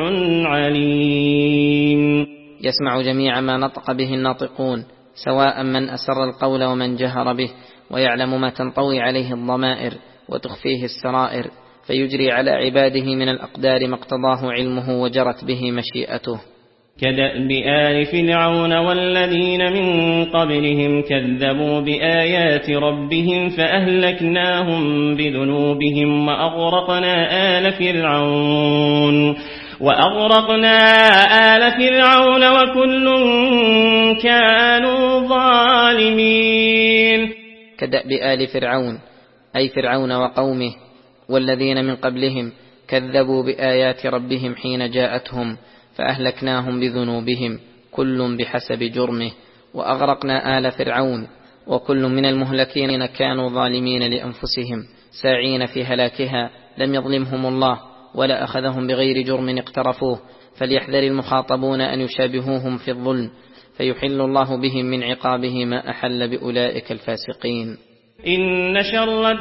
عليم. يسمع جميع ما نطق به الناطقون، سواء من أسر القول ومن جهر به، ويعلم ما تنطوي عليه الضمائر وتخفيه السرائر، فيجري على عباده من الأقدار ما اقتضاه علمه وجرت به مشيئته. كدأب آل فرعون والذين من قبلهم كذبوا بآيات ربهم فأهلكناهم بذنوبهم وأغرقنا آل فرعون وأغرقنا آل فرعون وكل كانوا ظالمين. كدأب آل فرعون أي فرعون وقومه والذين من قبلهم كذبوا بآيات ربهم حين جاءتهم فأهلكناهم بذنوبهم كل بحسب جرمه، وأغرقنا آل فرعون وكل من المهلكين كانوا ظالمين لأنفسهم ساعين في هلاكها، لم يظلمهم الله ولا أخذهم بغير جرم اقترفوه، فليحذر المخاطبون أن يشابهوهم في الظلم فيحل الله بهم من عقابه ما أحل بأولئك الفاسقين. إن شر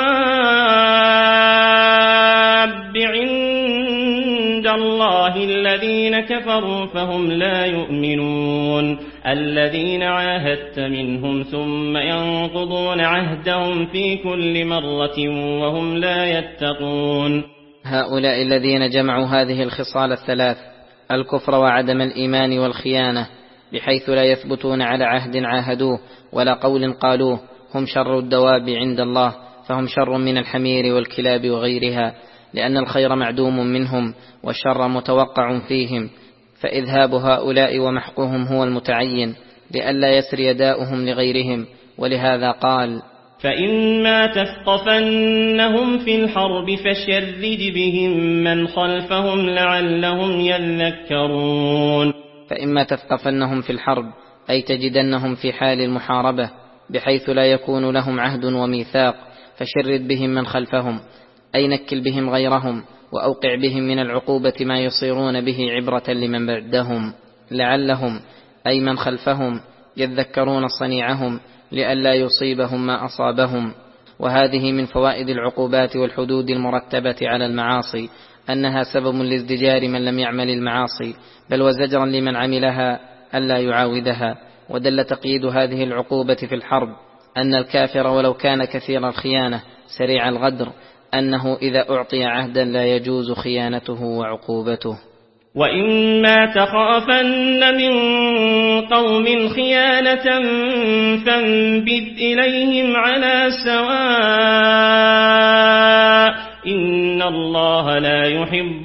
الدواب عند الله الذين كفروا فهم لا يؤمنون، الذين عاهدت منهم ثم ينقضون عهدهم في كل مرة وهم لا يتقون. هؤلاء الذين جمعوا هذه الخصال الثلاث، الكفر وعدم الإيمان والخيانة، بحيث لا يثبتون على عهد عاهدوه ولا قول قالوه، هم شر الدواب عند الله، فهم شر من الحمير والكلاب وغيرها، لأن الخير معدوم منهم والشر متوقع فيهم، فإذهاب هؤلاء ومحقهم هو المتعين، لئلا يسري داؤهم لغيرهم. ولهذا قال: فإما تثقفنهم في الحرب فشرد بهم من خلفهم لعلهم يذكرون. فإما تثقفنهم في الحرب أي تجدنهم في حال المحاربة بحيث لا يكون لهم عهد وميثاق، فشرد بهم من خلفهم أي نكل بهم غيرهم، وأوقع بهم من العقوبة ما يصيرون به عبرة لمن بعدهم، لعلهم أي من خلفهم يذكرون صنيعهم لئلا يصيبهم ما أصابهم. وهذه من فوائد العقوبات والحدود المرتبة على المعاصي، أنها سبب لازدجار من لم يعمل المعاصي، بل وزجرا لمن عملها ألا يعاودها. ودل تقييد هذه العقوبة في الحرب أن الكافر ولو كان كثير الخيانة سريع الغدر، أنه إذا أعطي عهدا لا يجوز خيانته وعقوبته. وإما تخافن من قوم خيانة فانبذ إليهم على سواء، إن الله لا يحب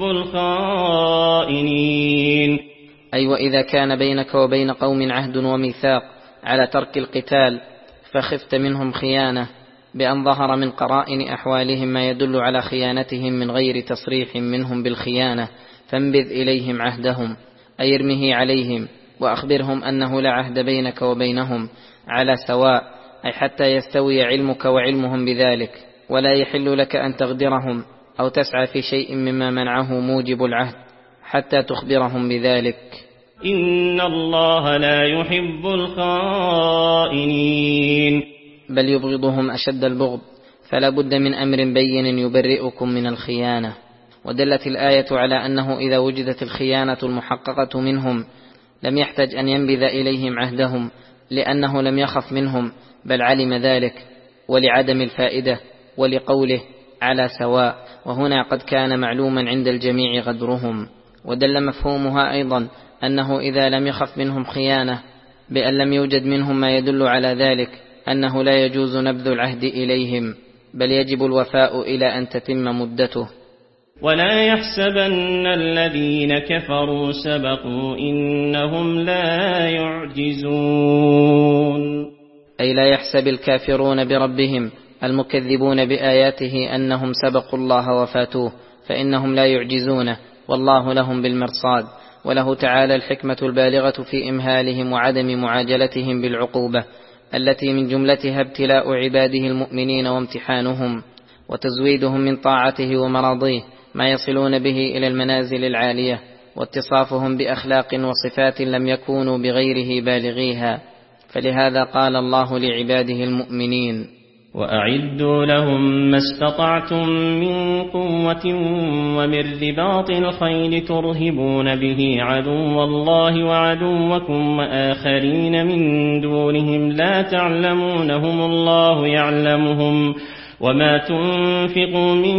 الخائنين. أي وإذا كان بينك وبين قوم عهد وميثاق على ترك القتال، فخفت منهم خيانة بأن ظهر من قرائن أحوالهم ما يدل على خيانتهم من غير تصريح منهم بالخيانة، فانبذ إليهم عهدهم أي ارمه عليهم، وأخبرهم أنه لا عهد بينك وبينهم على سواء، أي حتى يستوي علمك وعلمهم بذلك، ولا يحل لك أن تغدرهم أو تسعى في شيء مما منعه موجب العهد حتى تخبرهم بذلك. إن الله لا يحب الخائنين. بل يبغضهم أشد البغض، فلا بد من أمر بين يبرئكم من الخيانة. ودلت الآية على أنه إذا وجدت الخيانة المحققة منهم لم يحتج أن ينبذ إليهم عهدهم، لأنه لم يخف منهم بل علم ذلك، ولعدم الفائدة، ولقوله على سواء، وهنا قد كان معلوما عند الجميع غدرهم. ودل مفهومها أيضا أنه إذا لم يخف منهم خيانة بأن لم يوجد منهم ما يدل على ذلك، أنه لا يجوز نبذ العهد إليهم، بل يجب الوفاء إلى أن تتم مدته. ولا يحسبن الذين كفروا سبقوا إنهم لا يعجزون. أي لا يحسب الكافرون بربهم المكذبون بآياته أنهم سبقوا الله وفاتوه، فإنهم لا يعجزونه، والله لهم بالمرصاد. وله تعالى الحكمة البالغة في إمهالهم وعدم معاجلتهم بالعقوبة، التي من جملتها ابتلاء عباده المؤمنين وامتحانهم وتزويدهم من طاعته ومراضيه ما يصلون به إلى المنازل العالية، واتصافهم بأخلاق وصفات لم يكونوا بغيره بالغيها. فلهذا قال الله لعباده المؤمنين: وأعدوا لهم ما استطعتم من قوة ومن رباط الخيل ترهبون به عدو الله وعدوكم وآخرين من دونهم لا تعلمونهم الله يعلمهم، وما تنفقوا من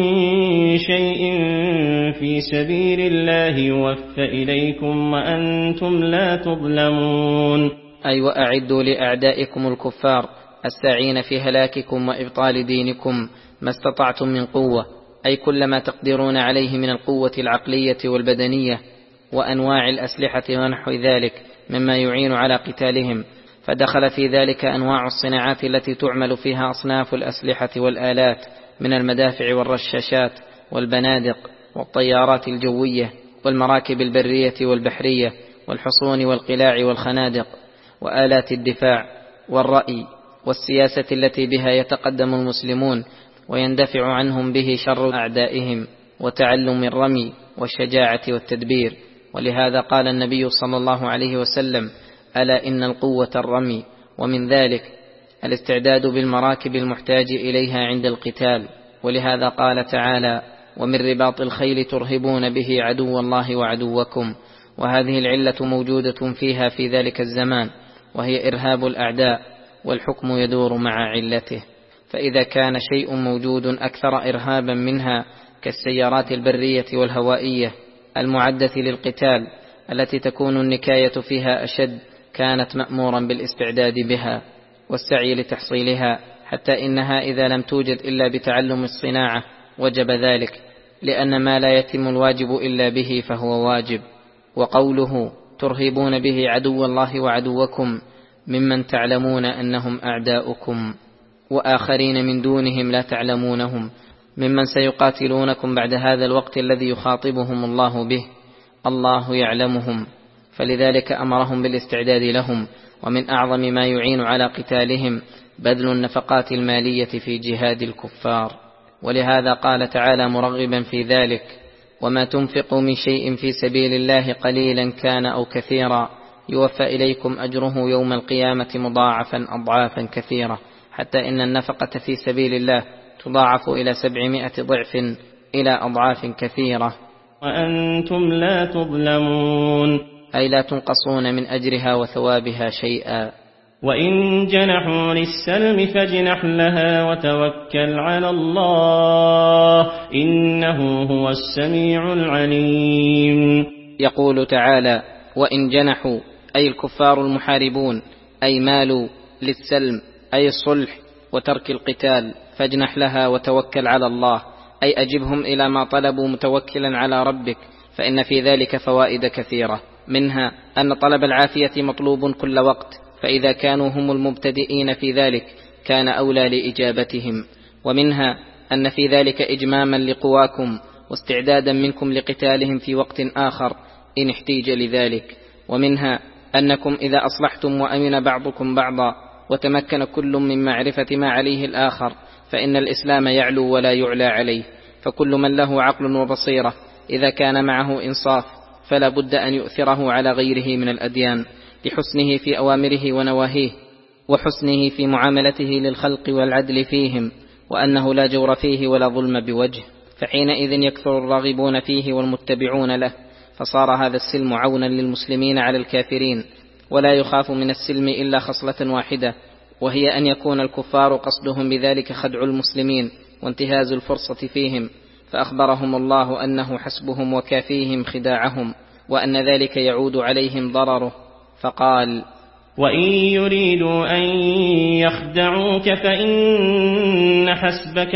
شيء في سبيل الله يوفى إليكم وأنتم لا تظلمون. أي وأعدوا لأعدائكم الكفار الساعين في هلاككم وإبطال دينكم ما استطعتم من قوة، أي كل ما تقدرون عليه من القوة العقلية والبدنية وأنواع الأسلحة ونحو ذلك مما يعين على قتالهم. فدخل في ذلك أنواع الصناعات التي تعمل فيها أصناف الأسلحة والآلات من المدافع والرشاشات والبنادق والطيارات الجوية والمراكب البرية والبحرية والحصون والقلاع والخنادق وآلات الدفاع والرأي والسياسة التي بها يتقدم المسلمون ويندفع عنهم به شر أعدائهم، وتعلم الرمي والشجاعة والتدبير. ولهذا قال النبي صلى الله عليه وسلم: ألا إن القوة الرمي، ومن ذلك الاستعداد بالمراكب المحتاج إليها عند القتال. ولهذا قال تعالى: ومن رباط الخيل ترهبون به عدو الله وعدوكم. وهذه العلة موجودة فيها في ذلك الزمان، وهي إرهاب الأعداء، والحكم يدور مع علته. فإذا كان شيء موجود أكثر إرهابا منها كالسيارات البرية والهوائية المعدة للقتال التي تكون النكاية فيها أشد، كانت مأمورا بالاستعداد بها والسعي لتحصيلها، حتى إنها إذا لم توجد إلا بتعلم الصناعة وجب ذلك، لأن ما لا يتم الواجب إلا به فهو واجب. وقوله ترهبون به عدو الله وعدوكم ممن تعلمون أنهم أعداؤكم وآخرين من دونهم لا تعلمونهم ممن سيقاتلونكم بعد هذا الوقت الذي يخاطبهم الله به، الله يعلمهم، فلذلك أمرهم بالاستعداد لهم. ومن أعظم ما يعين على قتالهم بذل النفقات المالية في جهاد الكفار، ولهذا قال تعالى مرغبا في ذلك: وما تنفقوا من شيء في سبيل الله قليلا كان أو كثيرا يوفى إليكم أجره يوم القيامة مضاعفا أضعافا كثيرة، حتى إن النفقة في سبيل الله تضاعف إلى سبعمائة ضعف إلى أضعاف كثيرة، وأنتم لا تظلمون، أي لا تنقصون من أجرها وثوابها شيئا. وإن جنحوا للسلم فاجنح لها وتوكل على الله إنه هو السميع العليم. يقول تعالى: وإن جنحوا، أي الكفار المحاربون، أي مالوا للسلم أي الصلح وترك القتال، فاجنح لها وتوكل على الله، أي أجبهم إلى ما طلبوا متوكلا على ربك، فإن في ذلك فوائد كثيرة، منها أن طلب العافية مطلوب كل وقت، فإذا كانوا هم المبتدئين في ذلك كان أولى لإجابتهم، ومنها أن في ذلك إجماما لقواكم واستعدادا منكم لقتالهم في وقت آخر إن احتيج لذلك، ومنها أنكم إذا أصلحتم وأمن بعضكم بعضا وتمكن كل من معرفة ما عليه الآخر فإن الإسلام يعلو ولا يعلى عليه، فكل من له عقل وبصيرة إذا كان معه إنصاف فلا بد أن يؤثره على غيره من الأديان لحسنه في أوامره ونواهيه وحسنه في معاملته للخلق والعدل فيهم، وأنه لا جور فيه ولا ظلم بوجه، فحينئذ يكثر الراغبون فيه والمتبعون له، فصار هذا السلم عونا للمسلمين على الكافرين، ولا يخاف من السلم إلا خصلة واحدة، وهي أن يكون الكفار قصدهم بذلك خدع المسلمين وانتهاز الفرصة فيهم، فأخبرهم الله أنه حسبهم وكافيهم خداعهم، وأن ذلك يعود عليهم ضرره، فقال: وإن يريدوا أن يخدعوك فإن حسبك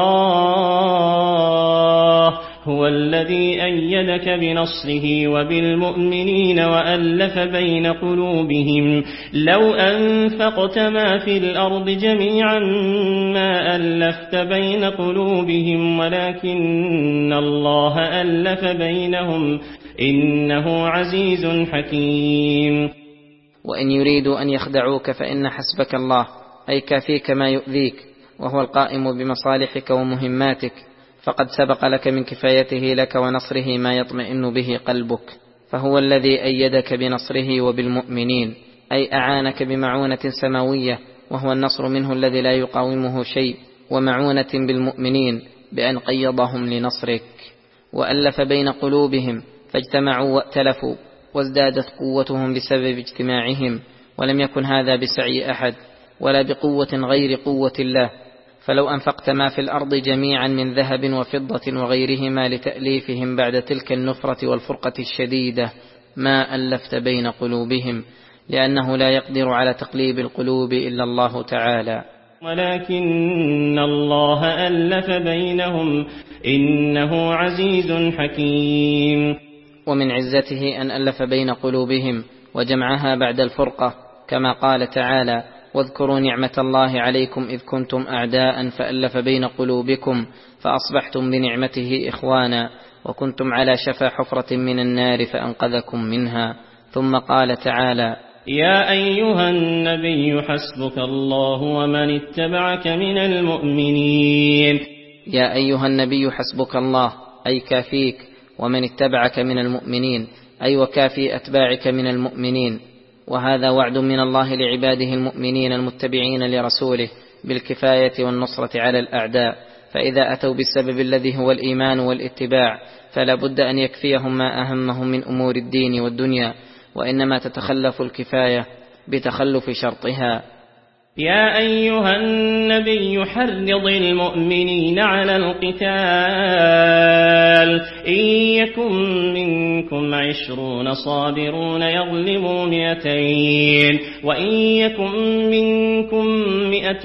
الله هو الذي أيدك بنصره وبالمؤمنين وألف بين قلوبهم لو أنفقت ما في الأرض جميعا ما ألفت بين قلوبهم ولكن الله ألف بينهم إنه عزيز حكيم. وإن يريدوا أن يخدعوك فإن حسبك الله، أي كافيك ما يؤذيك، وهو القائم بمصالحك ومهماتك، فقد سبق لك من كفايته لك ونصره ما يطمئن به قلبك، فهو الذي أيدك بنصره وبالمؤمنين، أي أعانك بمعونة سماوية، وهو النصر منه الذي لا يقاومه شيء، ومعونة بالمؤمنين بأن قيضهم لنصرك. وألف بين قلوبهم فاجتمعوا وائتلفوا، وازدادت قوتهم بسبب اجتماعهم، ولم يكن هذا بسعي أحد ولا بقوة غير قوة الله، فلو أنفقت ما في الأرض جميعا من ذهب وفضة وغيرهما لتأليفهم بعد تلك النفرة والفرقة الشديدة ما ألفت بين قلوبهم، لأنه لا يقدر على تقليب القلوب إلا الله تعالى، ولكن الله ألف بينهم إنه عزيز حكيم. ومن عزته أن ألف بين قلوبهم وجمعها بعد الفرقة، كما قال تعالى: واذكروا نعمة الله عليكم إذ كنتم أعداء فألف بين قلوبكم فأصبحتم بنعمته إخوانا وكنتم على شفا حفرة من النار فأنقذكم منها. ثم قال تعالى: يا أيها النبي حسبك الله ومن اتبعك من المؤمنين. يا أيها النبي حسبك الله، أي كافيك ومن اتبعك من المؤمنين، أي وكافي أتباعك من المؤمنين، وهذا وعد من الله لعباده المؤمنين المتبعين لرسوله بالكفاية والنصرة على الأعداء، فإذا أتوا بالسبب الذي هو الإيمان والاتباع فلا بد أن يكفيهم ما أهمهم من أمور الدين والدنيا، وإنما تتخلف الكفاية بتخلف شرطها. يا أيها النبي حرض المؤمنين على القتال إن يكن منكم عشرون صابرون يغلبوا مئتين وإن يكن منكم مئة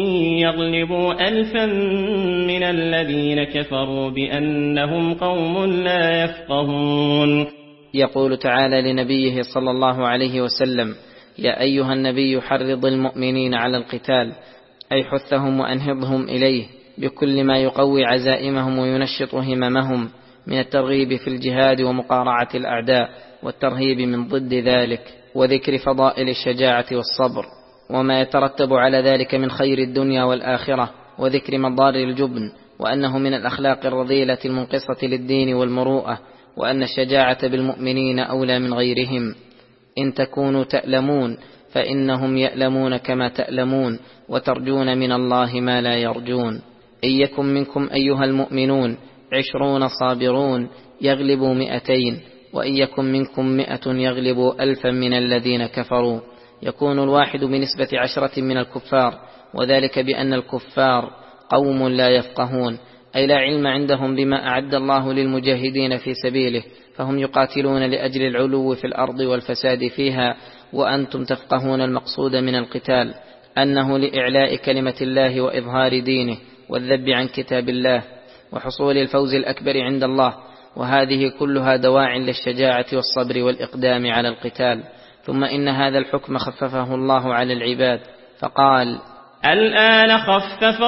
يغلبوا ألفا من الذين كفروا بأنهم قوم لا يفقهون. يقول تعالى لنبيه صلى الله عليه وسلم: يا أيها النبي حرض المؤمنين على القتال، أي حثهم وأنهضهم إليه بكل ما يقوي عزائمهم وينشط هممهم من الترغيب في الجهاد ومقارعة الأعداء والترهيب من ضد ذلك، وذكر فضائل الشجاعة والصبر وما يترتب على ذلك من خير الدنيا والآخرة، وذكر مضار الجبن وأنه من الأخلاق الرذيلة المنقصة للدين والمروءة، وأن الشجاعة بالمؤمنين أولى من غيرهم. إن تكونوا تألمون فإنهم يألمون كما تألمون وترجون من الله ما لا يرجون. إن يكن منكم أيها المؤمنون عشرون صابرون يغلبوا مئتين وإن يكن منكم مئة يغلبوا ألفا من الذين كفروا. يكون الواحد بنسبة عشرة من الكفار، وذلك بأن الكفار قوم لا يفقهون، أي لا علم عندهم بما أعد الله للمجاهدين في سبيله، فهم يقاتلون لأجل العلو في الأرض والفساد فيها، وأنتم تفقهون المقصود من القتال أنه لإعلاء كلمة الله وإظهار دينه والذب عن كتاب الله وحصول الفوز الأكبر عند الله، وهذه كلها دواع للشجاعة والصبر والإقدام على القتال. ثم إن هذا الحكم خففه الله على العباد فقال: الآن خفف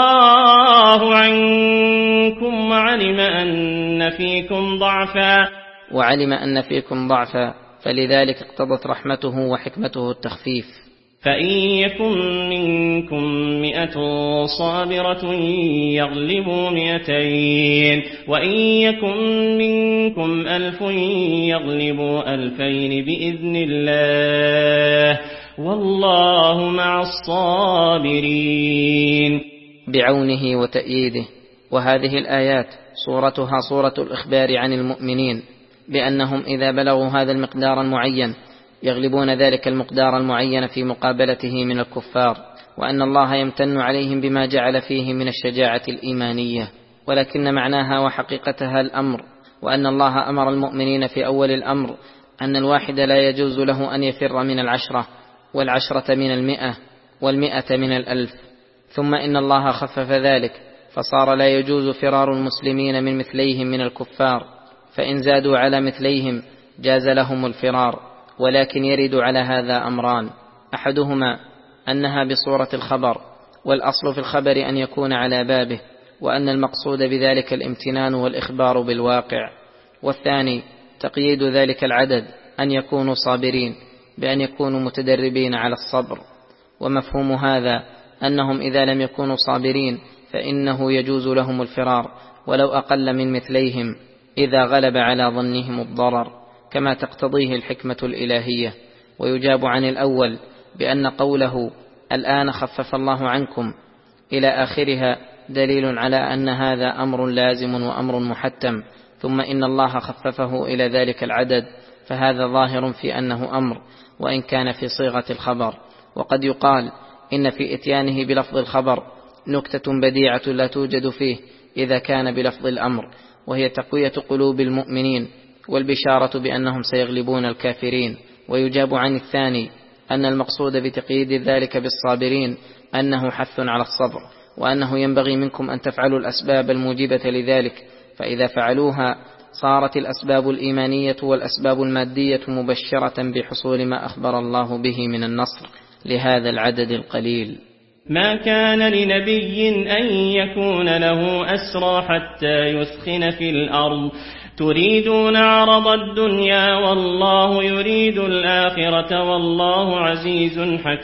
الله عنكم وعلم أن فيكم ضعفا وعلم أن فيكم ضعفا فلذلك اقتضت رحمته وحكمته التخفيف. فإن يكن منكم مئة صابرة يغلبوا مئتين وإن يكن منكم ألف يغلبوا ألفين بإذن الله والله مع الصابرين. بعونه وتأييده. وهذه الآيات صورتها صورة الإخبار عن المؤمنين بأنهم إذا بلغوا هذا المقدار المعين يغلبون ذلك المقدار المعين في مقابلته من الكفار، وأن الله يمتن عليهم بما جعل فيه من الشجاعة الإيمانية. ولكن معناها وحقيقتها الأمر، وأن الله أمر المؤمنين في أول الأمر أن الواحد لا يجوز له أن يفر من العشرة، والعشرة من المئة، والمئة من الألف. ثم إن الله خفف ذلك فصار لا يجوز فرار المسلمين من مثليهم من الكفار، فإن زادوا على مثليهم جاز لهم الفرار، ولكن يرد على هذا أمران: أحدهما أنها بصورة الخبر، والأصل في الخبر أن يكون على بابه، وأن المقصود بذلك الامتنان والإخبار بالواقع. والثاني تقييد ذلك العدد أن يكونوا صابرين بأن يكونوا متدربين على الصبر. ومفهوم هذا أنهم إذا لم يكونوا صابرين فإنه يجوز لهم الفرار ولو أقل من مثليهم إذا غلب على ظنهم الضرر، كما تقتضيه الحكمة الإلهية. ويجاب عن الأول بأن قوله الآن خفف الله عنكم إلى آخرها دليل على أن هذا أمر لازم وأمر محتم، ثم إن الله خففه إلى ذلك العدد، فهذا ظاهر في أنه أمر وإن كان في صيغة الخبر. وقد يقال إن في إتيانه بلفظ الخبر نكتة بديعة لا توجد فيه إذا كان بلفظ الأمر، وهي تقوية قلوب المؤمنين والبشارة بأنهم سيغلبون الكافرين. ويجاب عن الثاني أن المقصود بتقييد ذلك بالصابرين أنه حث على الصبر، وأنه ينبغي منكم أن تفعلوا الأسباب الموجبة لذلك، فإذا فعلوها صارت الأسباب الإيمانية والأسباب المادية مبشرة بحصول ما أخبر الله به من النصر لهذا العدد القليل. ما كان لنبي أن يكون له أسرى حتى يثخن في الأرض تريدون عرض الدنيا والله يريد الآخرة والله عزيز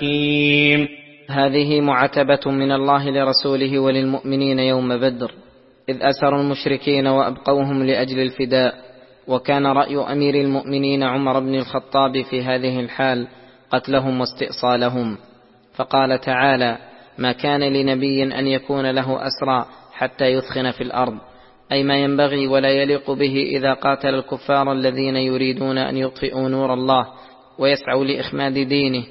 حكيم. هذه معتبة من الله لرسوله وللمؤمنين يوم بدر، إذ أسروا المشركين وأبقوهم لأجل الفداء. وكان رأي أمير المؤمنين عمر بن الخطاب في هذه الحال قتلهم واستئصالهم، فقال تعالى: ما كان لنبي أن يكون له أسرى حتى يثخن في الأرض، أي ما ينبغي ولا يليق به إذا قاتل الكفار الذين يريدون أن يطفئوا نور الله ويسعوا لإخماد دينه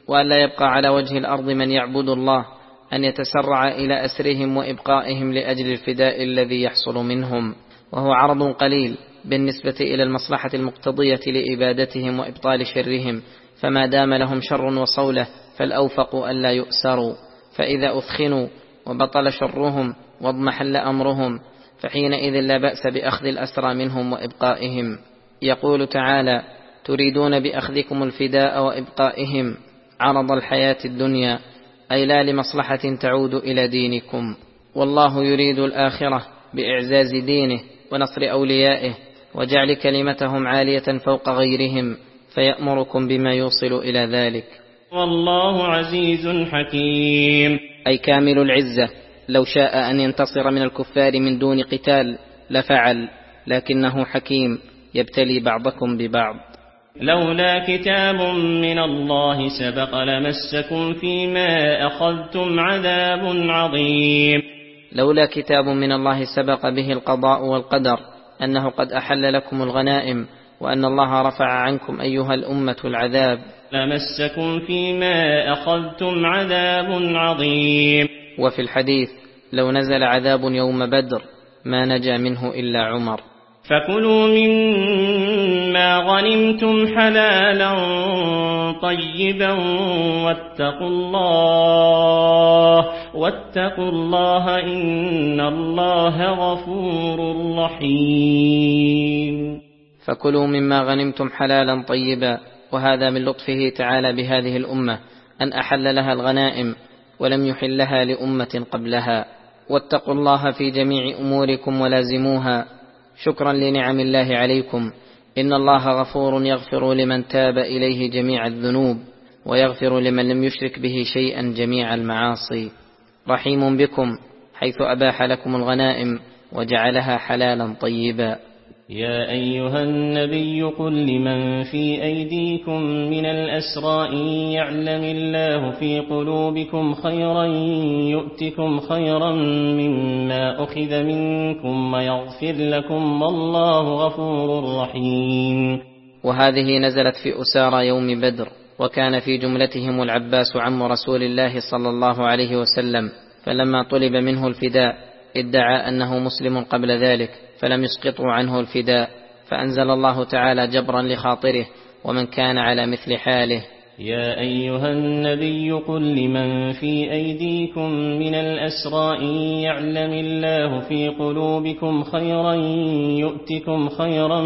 وأن لا يبقى على وجه الأرض من يعبد الله أن يتسرع إلى أسرهم وإبقائهم لأجل الفداء الذي يحصل منهم، وهو عرض قليل بالنسبة إلى المصلحة المقتضية لإبادتهم وإبطال شرهم، فما دام لهم شر وصولة فالأوفق ألا يؤسروا، فإذا أثخنوا وبطل شرهم واضمحل أمرهم فحينئذ لا بأس بأخذ الأسرى منهم وإبقائهم. يقول تعالى: تريدون بأخذكم الفداء وإبقائهم عرض الحياة الدنيا، أي لا لمصلحة تعود إلى دينكم، والله يريد الآخرة بإعزاز دينه ونصر أوليائه وجعل كلمتهم عالية فوق غيرهم، فيأمركم بما يوصل إلى ذلك. والله عزيز حكيم، أي كامل العزة، لو شاء أن ينتصر من الكفار من دون قتال لفعل، لكنه حكيم يبتلي بعضكم ببعض. لولا كتاب من الله سبق لمسكم فيما أخذتم عذاب عظيم. لولا كتاب من الله سبق به القضاء والقدر أنه قد أحل لكم الغنائم، وأن الله رفع عنكم أيها الأمة العذاب، لمسكم فيما أخذتم عذاب عظيم. وفي الحديث: لو نزل عذاب يوم بدر ما نجا منه إلا عمر. فكلوا مما غنمتم حلالا طيبا واتقوا الله واتقوا الله إن الله غفور رحيم. فكلوا مما غنمتم حلالا طيبا، وهذا من لطفه تعالى بهذه الأمة أن أحل لها الغنائم ولم يحلها لأمة قبلها. واتقوا الله في جميع أموركم ولازموها شكرا لنعم الله عليكم، إن الله غفور يغفر لمن تاب إليه جميع الذنوب ويغفر لمن لم يشرك به شيئا جميع المعاصي، رحيم بكم حيث أباح لكم الغنائم وجعلها حلالا طيبا. يا أيها النبي قل لمن في أيديكم من الأسرى إن يعلم الله في قلوبكم خيرا يؤتكم خيرا مما أخذ منكم ويغفر لكم والله غفور رحيم. وهذه نزلت في أسارى يوم بدر، وكان في جملتهم العباس عم رسول الله صلى الله عليه وسلم، فلما طلب منه الفداء ادعى أنه مسلم قبل ذلك فلم يسقطوا عنه الفداء، فأنزل الله تعالى جبرا لخاطره ومن كان على مثل حاله: يا أيها النبي قل لمن في أيديكم من الأسرى إن يعلم الله في قلوبكم خيرا يؤتكم خيرا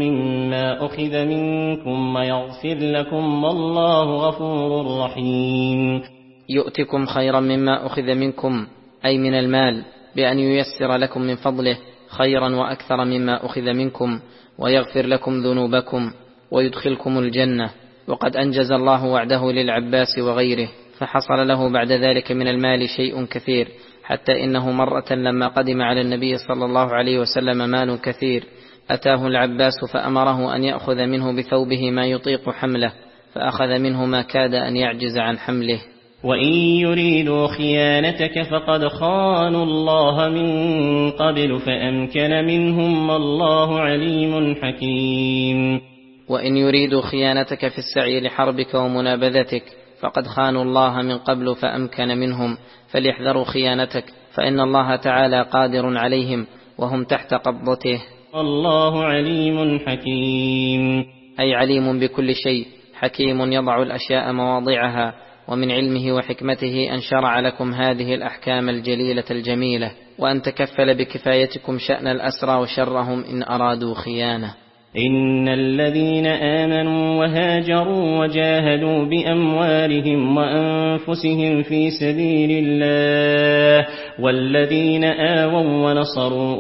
مما أخذ منكم ويغفر لكم والله غفور رحيم. يؤتكم خيرا مما أخذ منكم أي من المال، بأن ييسر لكم من فضله خيرا وأكثر مما أخذ منكم ويغفر لكم ذنوبكم ويدخلكم الجنة. وقد أنجز الله وعده للعباس وغيره، فحصل له بعد ذلك من المال شيء كثير، حتى إنه مرة لما قدم على النبي صلى الله عليه وسلم مال كثير أتاه العباس فأمره أن يأخذ منه بثوبه ما يطيق حمله، فأخذ منه ما كاد أن يعجز عن حمله. وإن يريدوا خيانتك فقد خانوا الله من قبل فأمكن منهم والله عليم حكيم. وإن يريدوا خيانتك في السعي لحربك ومنابذتك فقد خانوا الله من قبل فأمكن منهم، فليحذروا خيانتك، فإن الله تعالى قادر عليهم وهم تحت قبضته. الله عليم حكيم، أي عليم بكل شيء، حكيم يضع الأشياء مواضعها، ومن علمه وحكمته أن شرع لكم هذه الأحكام الجليلة الجميلة، وأن تكفل بكفايتكم شأن الأسرى وشرهم إن أرادوا خيانة. إن الذين آمنوا وهاجروا وجاهدوا بأموالهم وأنفسهم في سبيل الله والذين آووا ونصروا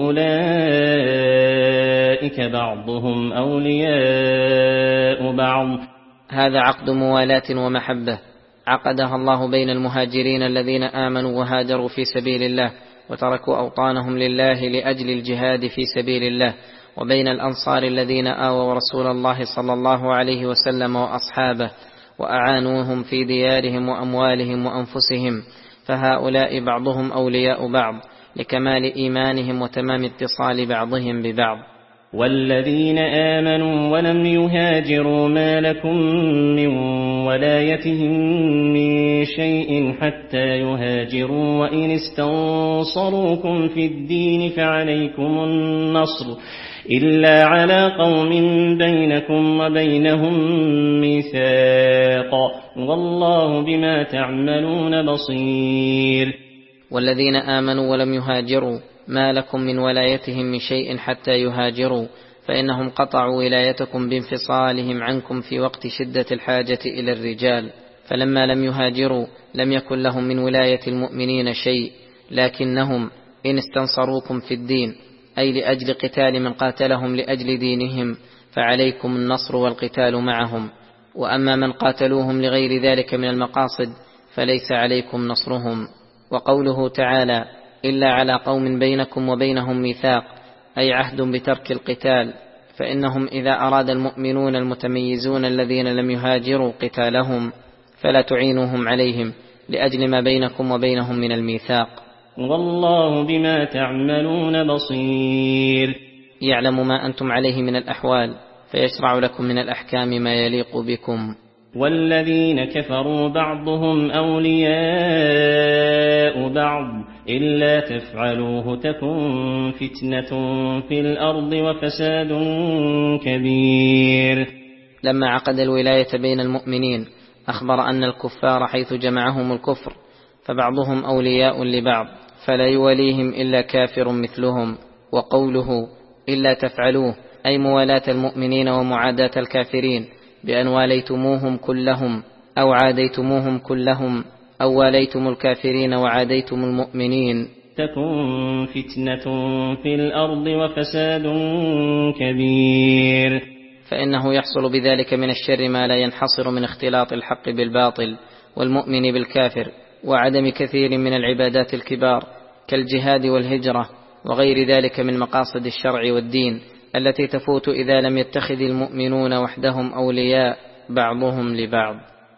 أولئك بعضهم أولياء بعض. هذا عقد موالاة ومحبة عقدها الله بين المهاجرين الذين آمنوا وهاجروا في سبيل الله وتركوا أوطانهم لله لأجل الجهاد في سبيل الله، وبين الأنصار الذين آووا رسول الله صلى الله عليه وسلم وأصحابه وأعانوهم في ديارهم وأموالهم وأنفسهم، فهؤلاء بعضهم أولياء بعض لكمال إيمانهم وتمام اتصال بعضهم ببعض. والذين آمنوا ولم يهاجروا ما لكم من ولايتهم من شيء حتى يهاجروا وإن استنصروكم في الدين فعليكم النصر إلا على قوم بينكم وبينهم ميثاق والله بما تعملون بصير. والذين آمنوا ولم يهاجروا ما لكم من ولايتهم من شيء حتى يهاجروا فإنهم قطعوا ولايتكم بانفصالهم عنكم في وقت شدة الحاجة إلى الرجال، فلما لم يهاجروا لم يكن لهم من ولاية المؤمنين شيء، لكنهم إن استنصروكم في الدين أي لأجل قتال من قاتلهم لأجل دينهم فعليكم النصر والقتال معهم، وأما من قاتلوهم لغير ذلك من المقاصد فليس عليكم نصرهم. وقوله تعالى إلا على قوم بينكم وبينهم ميثاق أي عهد بترك القتال، فإنهم إذا أراد المؤمنون المتميزون الذين لم يهاجروا قتالهم فلا تعينوهم عليهم لأجل ما بينكم وبينهم من الميثاق. والله بما تعملون بصير. يعلم ما أنتم عليه من الأحوال فيشرع لكم من الأحكام ما يليق بكم. والذين كفروا بعضهم أولياء بعض إلا تفعلوه تكن فتنة في الأرض وفساد كبير. لما عقد الولاية بين المؤمنين أخبر أن الكفار حيث جمعهم الكفر فبعضهم أولياء لبعض فلا يوليهم إلا كافر مثلهم. وقوله إلا تفعلوه أي موالاة المؤمنين ومعاداة الكافرين بأن واليتموهم كلهم أو عاديتموهم كلهم أو واليتم الكافرين وعاديتم المؤمنين تكن فتنة في الأرض وفساد كبير. فإنه يحصل بذلك من الشر ما لا ينحصر من اختلاط الحق بالباطل والمؤمن بالكافر وعدم كثير من العبادات الكبار كالجهاد والهجرة وغير ذلك من مقاصد الشرع والدين التي تفوت إذا لم يتخذ المؤمنون وحدهم أولياء بعضهم لبعض.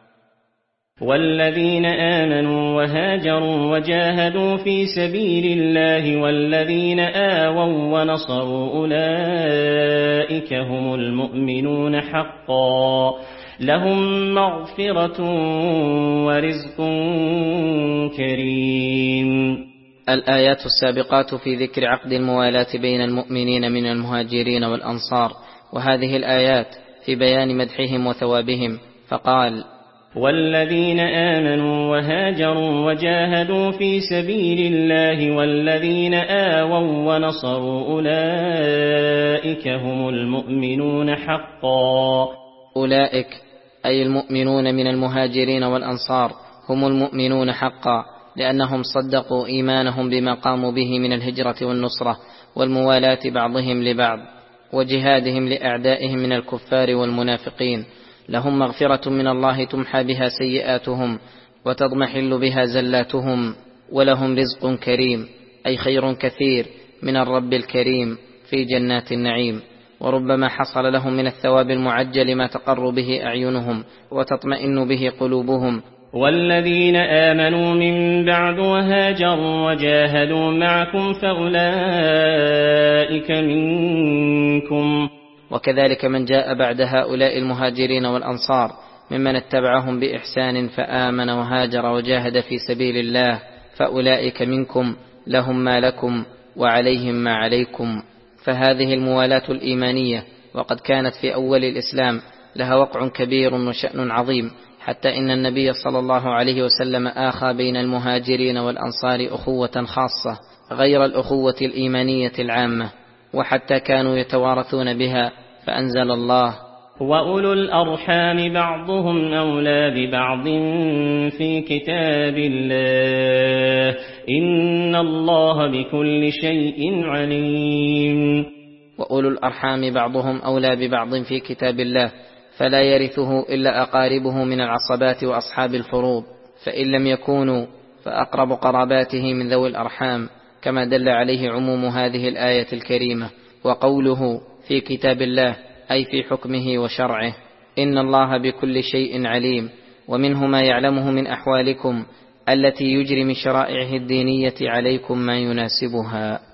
والذين آمنوا وهاجروا وجاهدوا في سبيل الله والذين آووا ونصروا أولئك هم المؤمنون حقا لهم مغفرة ورزق كريم. الآيات السابقات في ذكر عقد الموالاة بين المؤمنين من المهاجرين والأنصار، وهذه الآيات في بيان مدحهم وثوابهم، فقال والذين آمنوا وهاجروا وجاهدوا في سبيل الله والذين آووا ونصروا أولئك هم المؤمنون حقا. أولئك أي المؤمنون من المهاجرين والأنصار هم المؤمنون حقا، لأنهم صدقوا إيمانهم بما قاموا به من الهجرة والنصرة والموالاة بعضهم لبعض وجهادهم لأعدائهم من الكفار والمنافقين. لهم مغفرة من الله تمحى بها سيئاتهم وتضمحل بها زلاتهم، ولهم رزق كريم أي خير كثير من الرب الكريم في جنات النعيم، وربما حصل لهم من الثواب المعجل ما تقر به أعينهم وتطمئن به قلوبهم. والذين آمنوا من بعد وهاجروا وجاهدوا معكم فأولئك منكم. وكذلك من جاء بعد هؤلاء المهاجرين والأنصار ممن اتبعهم بإحسان فآمن وهاجر وجاهد في سبيل الله فأولئك منكم، لهم ما لكم وعليهم ما عليكم. فهذه الموالاة الإيمانية وقد كانت في أول الإسلام لها وقع كبير وشأن عظيم، حتى إن النبي صلى الله عليه وسلم آخى بين المهاجرين والأنصار أخوة خاصة غير الأخوة الإيمانية العامة، وحتى كانوا يتوارثون بها، فأنزل الله وأولو الأرحام بعضهم أولى ببعض في كتاب الله إن الله بكل شيء عليم. وأولو الأرحام بعضهم أولى ببعض في كتاب الله، فلا يرثه إلا أقاربه من العصبات وأصحاب الفروض، فإن لم يكونوا فأقرب قراباته من ذوي الأرحام، كما دل عليه عموم هذه الآية الكريمة. وقوله في كتاب الله أي في حكمه وشرعه، إن الله بكل شيء عليم، ومنه ما يعلمه من أحوالكم التي يجري من شرائعه الدينية عليكم ما يناسبها.